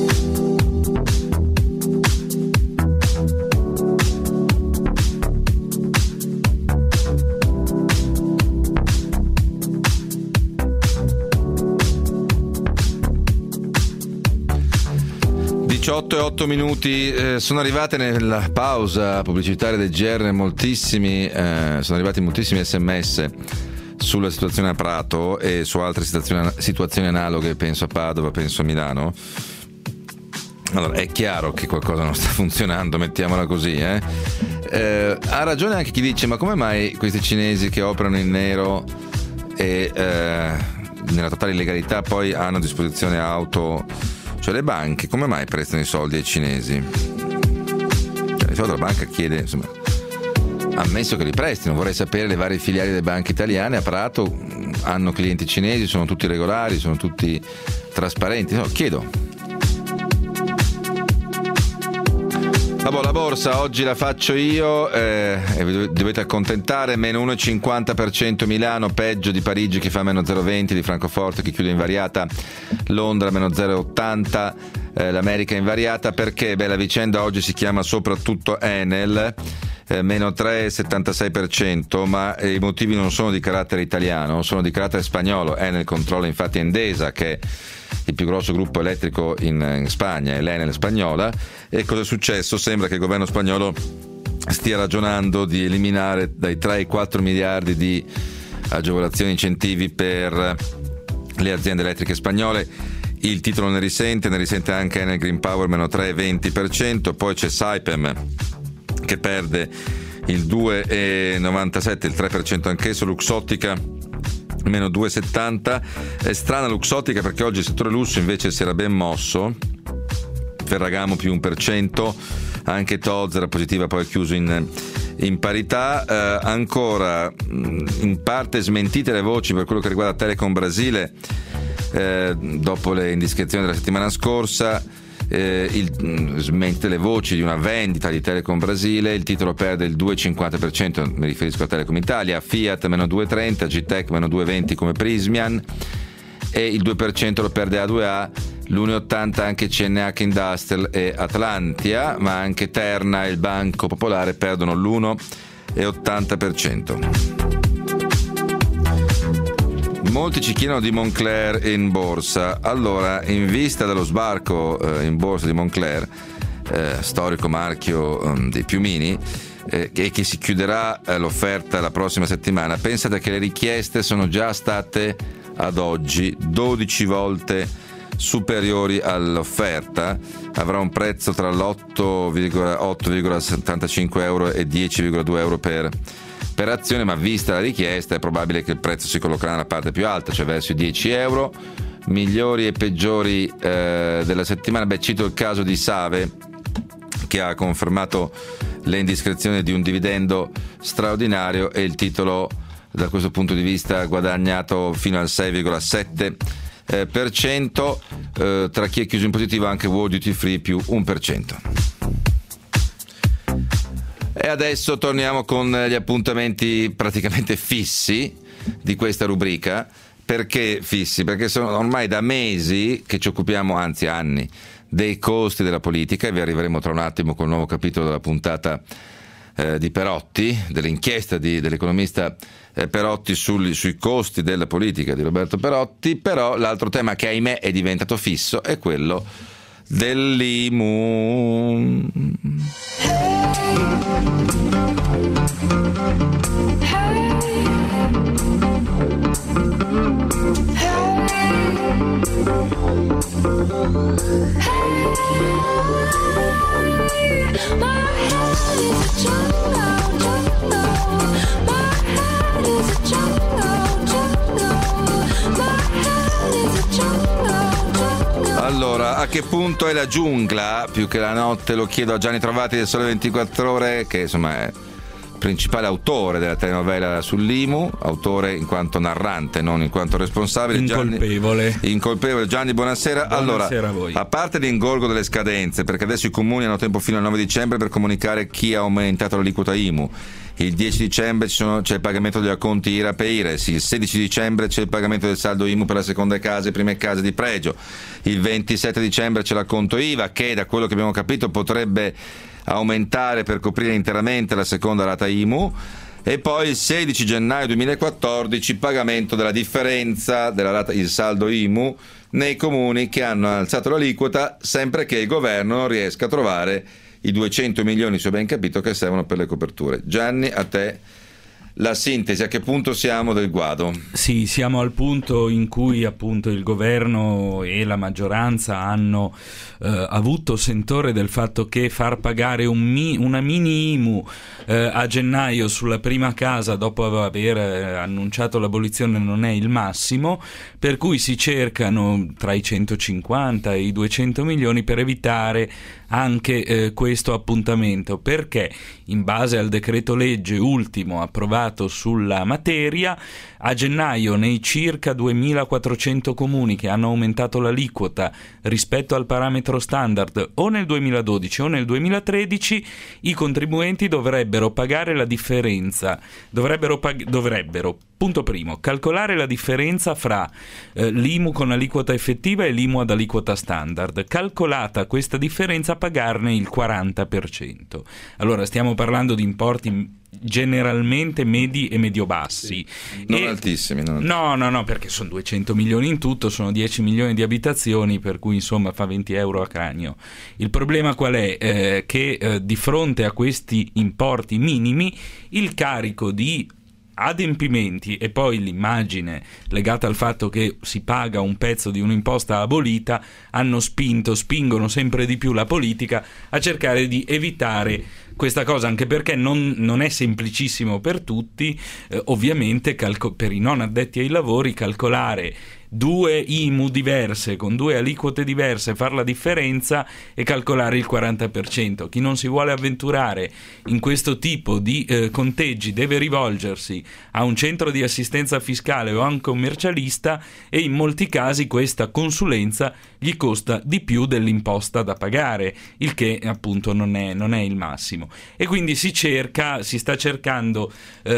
E 8 minuti, sono arrivate nella pausa pubblicitaria del GR sono arrivati moltissimi SMS sulla situazione a Prato e su altre situazioni analoghe, penso a Padova, penso a Milano. Allora, è chiaro che qualcosa non sta funzionando, mettiamola così, Ha ragione anche chi dice: ma come mai questi cinesi che operano in nero e nella totale illegalità poi hanno a disposizione auto, cioè le banche, come mai prestano i soldi ai cinesi? Cioè, di solito la banca chiede, insomma, ammesso che li prestino, vorrei sapere le varie filiali delle banche italiane a Prato hanno clienti cinesi, sono tutti regolari, sono tutti trasparenti, no, chiedo. Vabbè, la borsa oggi la faccio io e vi dovete accontentare. meno 1,50% Milano, peggio di Parigi che fa meno 0,20, di Francoforte che chiude invariata, Londra meno 0,80, l'America invariata. Perché? Beh, la vicenda oggi si chiama soprattutto Enel, meno 3,76%, ma i motivi non sono di carattere italiano, sono di carattere spagnolo. Enel controlla infatti Endesa, che è il più grosso gruppo elettrico in Spagna, è l'Enel spagnola. E cosa è successo? Sembra che il governo spagnolo stia ragionando di eliminare dai 3 ai 4 miliardi di agevolazioni e incentivi per le aziende elettriche spagnole. Il titolo ne risente anche Enel Green Power, meno 3,20%. Poi c'è Saipem che perde il 2,97%, il 3% anch'esso. Luxottica meno 2,70%. È strana Luxottica perché oggi il settore lusso invece si era ben mosso. Ferragamo più 1%, anche Tozzi era positiva, poi è chiuso in parità. Ancora in parte smentite le voci per quello che riguarda Telecom Brasile, dopo le indiscrezioni della settimana scorsa. Smentite le voci di una vendita di Telecom Brasile, il titolo perde il 2,50%, mi riferisco a Telecom Italia. Fiat meno 2,30%, Gtech meno 2,20% come Prismian, e il 2% lo perde A2A, l'1,80% anche CNH Industrial e Atlantia, ma anche Terna e il Banco Popolare perdono l'1,80%. Molti ci chiedono di Moncler in borsa. Allora, in vista dello sbarco in borsa di Moncler, storico marchio dei piumini, e che si chiuderà l'offerta la prossima settimana, pensate che le richieste sono già state ad oggi 12 volte superiori all'offerta. Avrà un prezzo tra l'8,75 euro e 10,2 euro per azione, ma vista la richiesta è probabile che il prezzo si collocherà nella parte più alta, cioè verso i 10 euro. Migliori e peggiori della settimana, cito il caso di Save, che ha confermato le indiscrezioni di un dividendo straordinario e il titolo da questo punto di vista ha guadagnato fino al 6,7%. Tra chi è chiuso in positivo anche World Duty Free più 1%. E adesso torniamo con gli appuntamenti praticamente fissi di questa rubrica. Perché fissi? Perché sono ormai da mesi che ci occupiamo, anzi anni, dei costi della politica, e vi arriveremo tra un attimo col nuovo capitolo della puntata di Perotti, dell'inchiesta dell'economista Perotti sui costi della politica di Roberto Perotti. Però l'altro tema che ahimè è diventato fisso è quello dell'IMU. Allora, a che punto è la giungla? Più che la notte lo chiedo a Gianni Trovati del Sole 24 Ore, che insomma è il principale autore della telenovela sull'IMU, autore in quanto narrante, non in quanto responsabile. Incolpevole. Gianni, buonasera. Buonasera a voi. A parte l'ingorgo delle scadenze, perché adesso i comuni hanno tempo fino al 9 dicembre per comunicare chi ha aumentato l'aliquota IMU. Il 10 dicembre c'è il pagamento degli acconti IRAP e IRES, il 16 dicembre c'è il pagamento del saldo IMU per la seconda casa e prime case di pregio, il 27 dicembre c'è l'acconto IVA che, da quello che abbiamo capito, potrebbe aumentare per coprire interamente la seconda rata IMU, e poi il 16 gennaio 2014 pagamento della differenza della rata, il saldo IMU nei comuni che hanno alzato l'aliquota, sempre che il governo non riesca a trovare i 200 milioni, se ho ben capito, che servono per le coperture. Gianni, a te la sintesi, a che punto siamo del guado? Sì, siamo al punto in cui appunto il governo e la maggioranza hanno avuto sentore del fatto che far pagare una mini IMU a gennaio sulla prima casa dopo aver annunciato l'abolizione non è il massimo, per cui si cercano tra i 150 e i 200 milioni per evitare anche questo appuntamento, perché in base al decreto legge ultimo approvato sulla materia, a gennaio nei circa 2400 comuni che hanno aumentato l'aliquota rispetto al parametro standard o nel 2012 o nel 2013, i contribuenti dovrebbero pagare la differenza, dovrebbero punto primo, calcolare la differenza fra l'IMU con aliquota effettiva e l'IMU ad aliquota standard. Calcolata questa differenza, pagarne il 40%. Allora stiamo parlando di importi generalmente medi e medio-bassi. Non altissimi. No, perché sono 200 milioni in tutto, sono 10 milioni di abitazioni, per cui insomma fa 20 euro a cranio. Il problema qual è? Che di fronte a questi importi minimi il carico di adempimenti e poi l'immagine legata al fatto che si paga un pezzo di un'imposta abolita spingono sempre di più la politica a cercare di evitare questa cosa, anche perché non è semplicissimo per tutti, ovviamente per i non addetti ai lavori calcolare due IMU diverse con due aliquote diverse, far la differenza e calcolare il 40%. Chi non si vuole avventurare in questo tipo di conteggi deve rivolgersi a un centro di assistenza fiscale o a un commercialista, e in molti casi questa consulenza gli costa di più dell'imposta da pagare, il che appunto non è il massimo. E quindi si sta cercando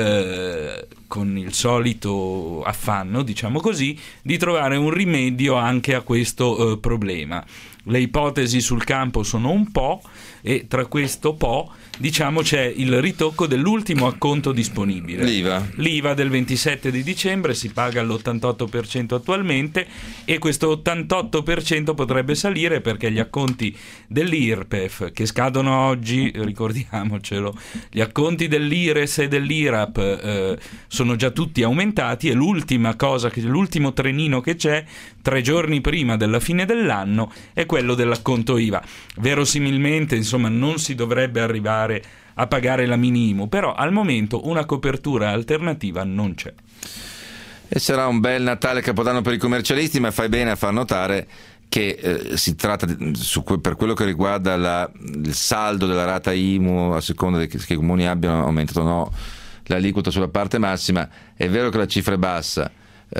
con il solito affanno, diciamo così, di trovare un rimedio anche a questo problema. Le ipotesi sul campo sono un po', e tra questo po' diciamo c'è il ritocco dell'ultimo acconto disponibile. L'IVA del 27 di dicembre si paga all'88% attualmente, e questo 88% potrebbe salire perché gli acconti dell'IRPEF che scadono oggi, ricordiamocelo, gli acconti dell'IRES e dell'IRAP sono già tutti aumentati, e l'ultimo trenino che c'è 3 giorni prima della fine dell'anno è quello dell'acconto IVA. Verosimilmente, insomma, non si dovrebbe arrivare a pagare la minimo, però al momento una copertura alternativa non c'è. E sarà un bel Natale Capodanno per i commercialisti, ma fai bene a far notare che si tratta per quello che riguarda il saldo della rata IMU, a seconda che i comuni abbiano aumentato o no l'aliquota sulla parte massima. È vero che la cifra è bassa,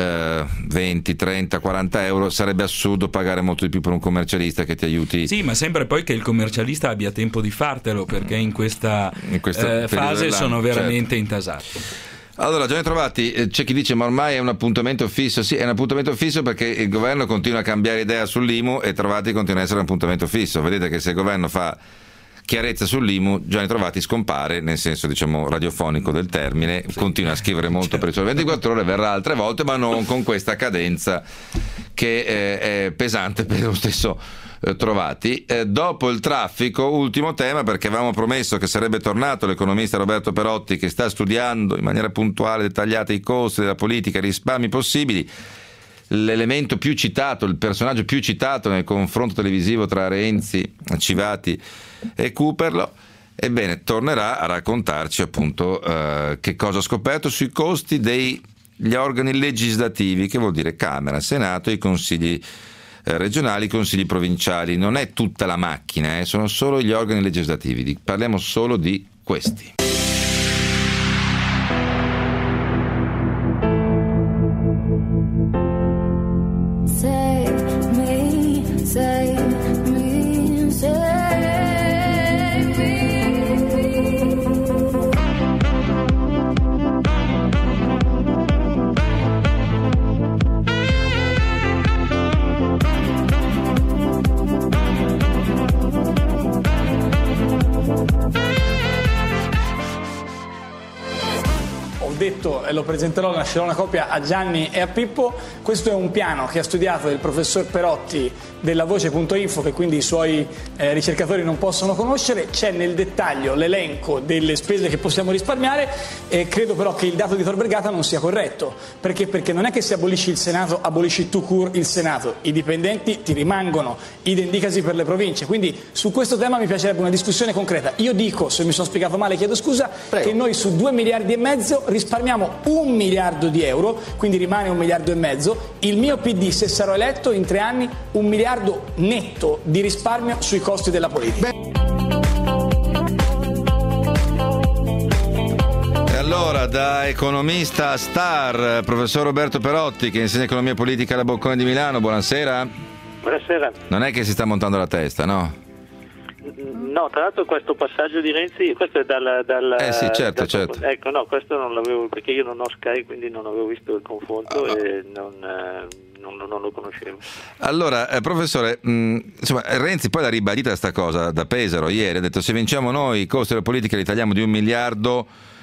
20, 30, 40 euro, sarebbe assurdo pagare molto di più per un commercialista che ti aiuti. Sì, ma sempre poi che il commercialista abbia tempo di fartelo, perché in questa fase sono veramente intasati. Allora, già trovati, c'è chi dice ma ormai è un appuntamento fisso. Sì, è un appuntamento fisso perché il governo continua a cambiare idea sull'IMU e Trovati continua a essere un appuntamento fisso. Vedete che se il governo fa chiarezza sull'IMU, Gianni Trovati scompare, nel senso diciamo radiofonico del termine, sì. Continua a scrivere molto per i suoi 24 ore, verrà altre volte, ma non con questa cadenza che è pesante per lo stesso Trovati. Dopo il traffico, ultimo tema, perché avevamo promesso che sarebbe tornato l'economista Roberto Perotti, che sta studiando in maniera puntuale e dettagliata i costi della politica e i risparmi possibili. L'elemento più citato, il personaggio più citato nel confronto televisivo tra Renzi, Civati e Cooperlo, ebbene tornerà a raccontarci appunto che cosa ha scoperto sui costi degli organi legislativi, che vuol dire Camera, Senato, i consigli regionali, i consigli provinciali. Non è tutta la macchina, sono solo gli organi legislativi, parliamo solo di questi. detto e lo presenterò, lascerò una copia a Gianni e a Pippo. Questo è un piano che ha studiato il professor Perotti della Voce.info, che quindi i suoi ricercatori non possono conoscere. C'è nel dettaglio l'elenco delle spese che possiamo risparmiare, e credo però che il dato di Tor Vergata non sia corretto, perché non è che se abolisci il Senato abolisci tout court il Senato, i dipendenti ti rimangono, idem dicasi per le province, quindi su questo tema mi piacerebbe una discussione concreta. Io dico, se mi sono spiegato male chiedo scusa, che noi su 2,5 miliardi risparmiamo 1 miliardo di euro, quindi rimane 1,5 miliardi. Il mio PD, se sarò eletto in 3 anni, 1 miliardo netto di risparmio sui costi della politica. E allora, da economista a star, professor Roberto Perotti, che insegna economia politica alla Bocconi di Milano, buonasera. Buonasera. Non è che si sta montando la testa, no? No, tra l'altro questo passaggio di Renzi, questo è dal sì, certo. Ecco, no, questo non l'avevo, perché io non ho Sky, quindi non avevo visto il confronto e non lo conoscevo. Allora, professore, insomma, Renzi poi l'ha ribadita questa cosa da Pesaro ieri, ha detto: se vinciamo noi i costi della politica li tagliamo di 1 miliardo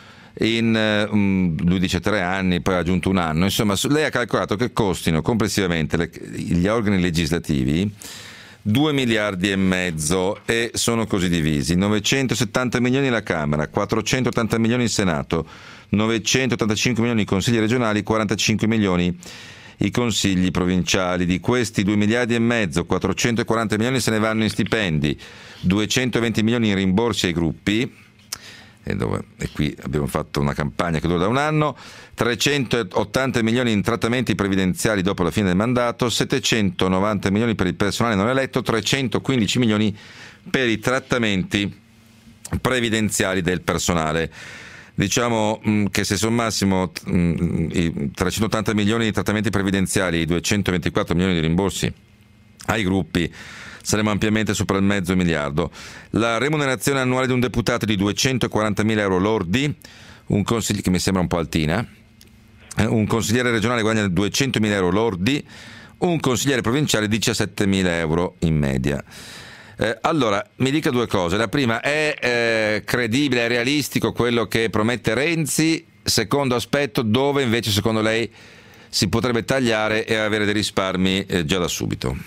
in lui dice 3 anni, poi ha aggiunto 1 anno. Insomma, lei ha calcolato che costino complessivamente gli organi legislativi 2 miliardi e mezzo, e sono così divisi: 970 milioni la Camera, 480 milioni il Senato, 985 milioni i consigli regionali, 45 milioni i consigli provinciali. Di questi 2 miliardi e mezzo, 440 milioni se ne vanno in stipendi, 220 milioni in rimborsi ai gruppi, e qui abbiamo fatto una campagna che dura da 1 anno, 380 milioni in trattamenti previdenziali dopo la fine del mandato, 790 milioni per il personale non eletto, 315 milioni per i trattamenti previdenziali del personale. Diciamo che se sommassimo i 380 milioni di trattamenti previdenziali e i 224 milioni di rimborsi ai gruppi, saremo ampiamente sopra il mezzo miliardo. La remunerazione annuale di un deputato è di 240.000 euro lordi, un consigliere, che mi sembra un po' altina, un consigliere regionale guadagna 200.000 euro lordi, un consigliere provinciale 17.000 euro in media. Allora, mi dica 2 cose. La prima, è credibile, è realistico quello che promette Renzi? Secondo aspetto, dove invece secondo lei si potrebbe tagliare e avere dei risparmi già da subito?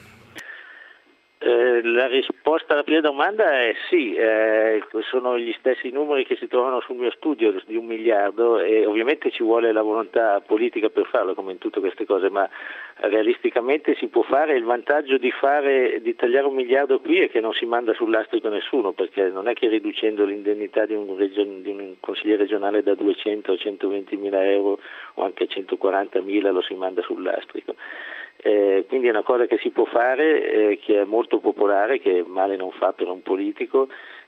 La risposta alla prima domanda è sì, sono gli stessi numeri che si trovano sul mio studio di 1 miliardo, e ovviamente ci vuole la volontà politica per farlo, come in tutte queste cose, ma realisticamente si può fare. Il vantaggio di tagliare 1 miliardo qui è che non si manda sull'astrico nessuno, perché non è che riducendo l'indennità di un consigliere regionale da 200 a 120 mila euro o anche a 140 mila lo si manda sull'astrico. Quindi è una cosa che si può fare, che è molto popolare, che male non fa per un politico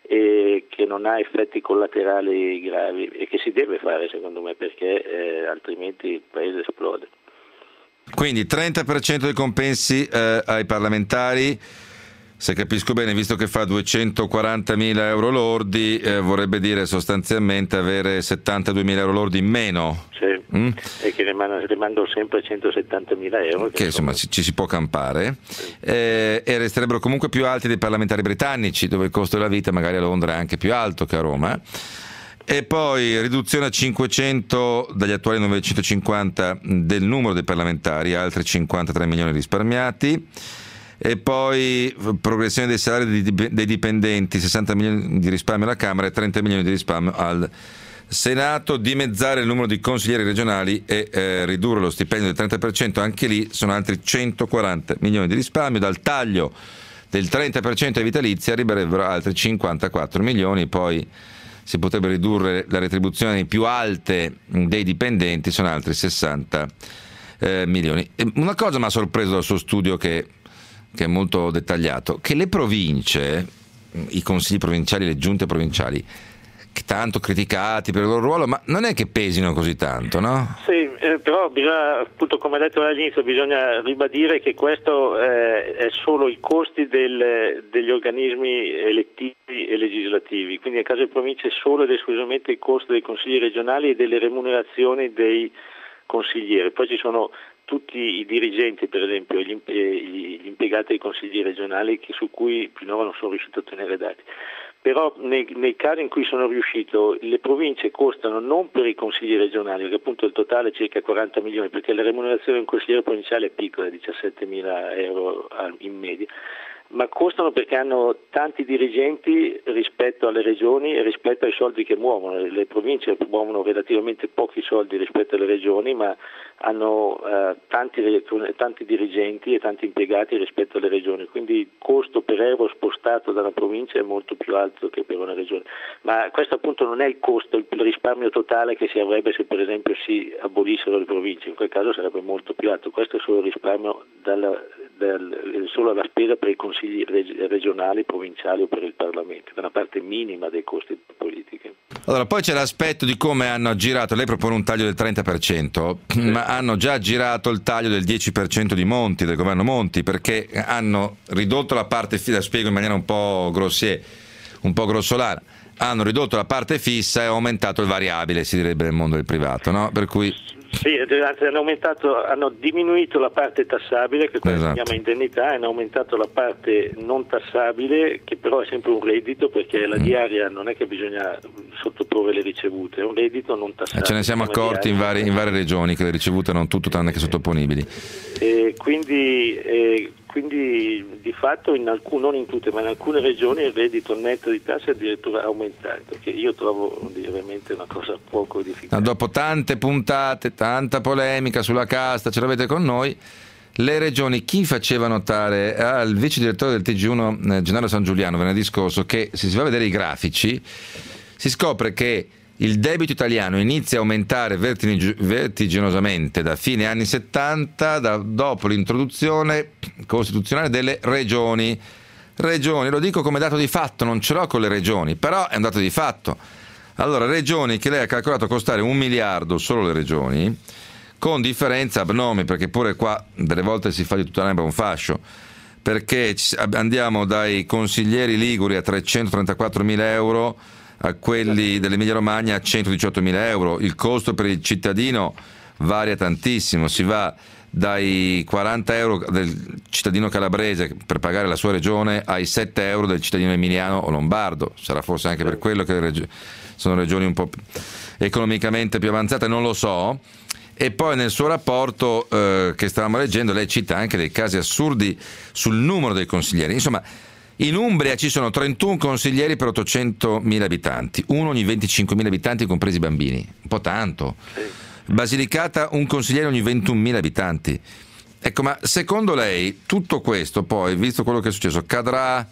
e che non ha effetti collaterali gravi, e che si deve fare secondo me, perché altrimenti il paese esplode. Quindi 30% dei compensi ai parlamentari, se capisco bene, visto che fa 240.000 euro lordi, vorrebbe dire sostanzialmente avere 72.000 euro lordi in meno. Sì, e che rimangono sempre 170.000 euro. Che insomma ci si può campare, e resterebbero comunque più alti dei parlamentari britannici, dove il costo della vita magari a Londra è anche più alto che a Roma. E poi riduzione a 500 dagli attuali 950 del numero dei parlamentari, altri 53 milioni risparmiati. E poi progressione dei salari dei dipendenti, 60 milioni di risparmio alla Camera e 30 milioni di risparmio al Senato. Dimezzare il numero di consiglieri regionali e ridurre lo stipendio del 30%, anche lì sono altri 140 milioni di risparmio. Dal taglio del 30% ai vitalizi arriverebbero altri 54 milioni. Poi si potrebbe ridurre la retribuzione più alte dei dipendenti, sono altri 60 milioni. Una cosa mi ha sorpreso dal suo studio, che è molto dettagliato, che le province, i consigli provinciali, le giunte provinciali, che tanto criticati per il loro ruolo, ma non è che pesino così tanto, no? Sì, però bisogna, appunto, come detto all'inizio, bisogna ribadire che questo è solo i costi degli organismi elettivi e legislativi, quindi nel caso delle province solo ed esclusivamente il costo dei consigli regionali e delle remunerazioni dei consiglieri. Poi ci sono tutti i dirigenti, per esempio gli impiegati dei consigli regionali, su cui finora non sono riuscito a ottenere dati. però nei casi in cui sono riuscito, le province costano non per i consigli regionali, perché appunto il totale è circa 40 milioni, perché la remunerazione di un consigliere provinciale è piccola, 17.000 euro in media, ma costano perché hanno tanti dirigenti rispetto alle regioni e rispetto ai soldi che muovono. Le province muovono relativamente pochi soldi rispetto alle regioni, ma hanno tanti dirigenti e tanti impiegati rispetto alle regioni, quindi il costo per euro spostato da una provincia è molto più alto che per una regione. Ma questo appunto non è il costo, il risparmio totale che si avrebbe se per esempio si abolissero le province, in quel caso sarebbe molto più alto. Questo è solo il risparmio solo alla spesa per i consigli regionali, provinciali o per il Parlamento, da una parte minima dei costi politiche. Allora, poi c'è l'aspetto di come hanno aggirato, lei propone un taglio del 30%, ma hanno già aggirato il taglio del 10% di Monti, del governo Monti, perché hanno ridotto la parte fissa, la spiego in maniera un po' grossolana, hanno ridotto la parte fissa e aumentato il variabile, si direbbe nel mondo del privato, no? Per cui sì, hanno diminuito la parte tassabile, che quella si chiama indennità, e hanno aumentato la parte non tassabile, che però è sempre un reddito, perché la diaria non è che bisogna sottoporre le ricevute, è un reddito non tassabile. Ce ne siamo accorti in varie regioni che le ricevute erano tutto tranne che sottoponibili. Quindi di fatto non in tutte, ma in alcune regioni il reddito netto di tasse è addirittura aumentato, che io trovo veramente una cosa poco edificante. Dopo tante puntate, tanta polemica sulla casta, ce l'avete con noi, le regioni, chi faceva notare al vice direttore del TG1 Gennaro San Giuliano venerdì scorso che se si va a vedere i grafici si scopre che il debito italiano inizia a aumentare vertiginosamente da fine anni 70, dopo l'introduzione costituzionale delle regioni. Lo dico come dato di fatto, non ce l'ho con le regioni, però è un dato di fatto. Allora, regioni che lei ha calcolato costare 1 miliardo solo le regioni, con differenza abnormi, perché pure qua delle volte si fa di tutta l'erba un fascio, perché andiamo dai consiglieri liguri a 334.000 euro a quelli dell'Emilia Romagna a 118.000 euro. Il costo per il cittadino varia tantissimo, si va dai 40 euro del cittadino calabrese per pagare la sua regione ai 7 euro del cittadino emiliano o lombardo. Sarà forse anche per quello che sono regioni un po' economicamente più avanzate, non lo so. E poi nel suo rapporto che stavamo leggendo lei cita anche dei casi assurdi sul numero dei consiglieri. Insomma, in Umbria ci sono 31 consiglieri per 800.000 abitanti, uno ogni 25.000 abitanti compresi i bambini, un po' tanto. Basilicata un consigliere ogni 21.000 abitanti. Ecco, ma secondo lei tutto questo poi, visto quello che è successo, cadrà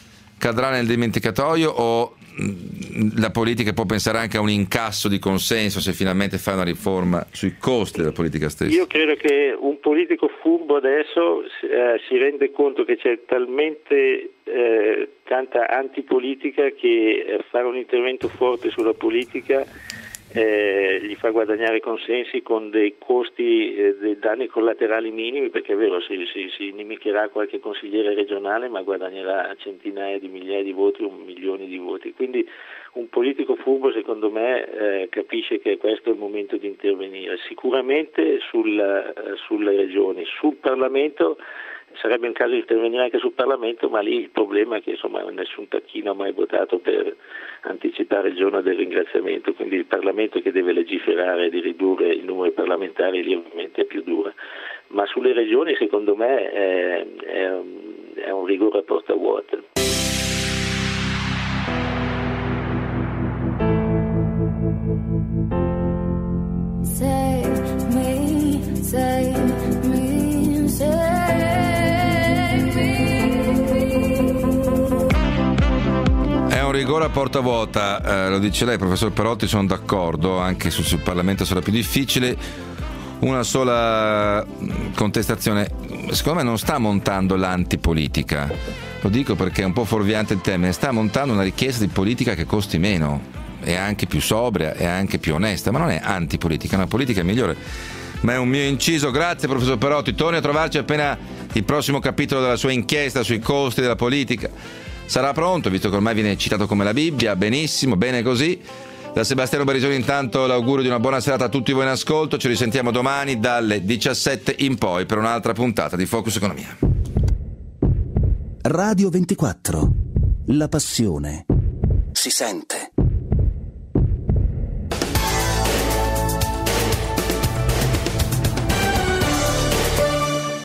nel dimenticatoio o la politica può pensare anche a un incasso di consenso se finalmente fa una riforma sui costi della politica stessa? Io credo che un politico furbo adesso si rende conto che c'è talmente tanta antipolitica che fare un intervento forte sulla politica gli fa guadagnare consensi con dei costi, dei danni collaterali minimi, perché è vero, si inimicherà qualche consigliere regionale ma guadagnerà centinaia di migliaia di voti o milioni di voti. Quindi un politico furbo secondo me capisce che questo è il momento di intervenire, sicuramente sulle regioni. Sul Parlamento sarebbe il caso di intervenire anche sul Parlamento, ma lì il problema è che insomma nessun tacchino ha mai votato per anticipare il giorno del ringraziamento, quindi il Parlamento che deve legiferare di ridurre il numero di parlamentari lì ovviamente è più dura, ma sulle regioni secondo me è un rigore a porta vuota. Save me, save me, save rigore a porta vuota, lo dice lei, professor Perotti, sono d'accordo, anche sul Parlamento sarà più difficile. Una sola contestazione, secondo me non sta montando l'antipolitica, lo dico perché è un po' fuorviante il termine, sta montando una richiesta di politica che costi meno, è anche più sobria, è anche più onesta, ma non è antipolitica, è una politica migliore. Ma è un mio inciso. Grazie professor Perotti, torni a trovarci appena il prossimo capitolo della sua inchiesta sui costi della politica sarà pronto, visto che ormai viene citato come la Bibbia. Benissimo, bene così. Da Sebastiano Barisoni intanto l'augurio di una buona serata a tutti voi in ascolto. Ci risentiamo domani dalle 17 in poi per un'altra puntata di Focus Economia. Radio 24, la passione si sente.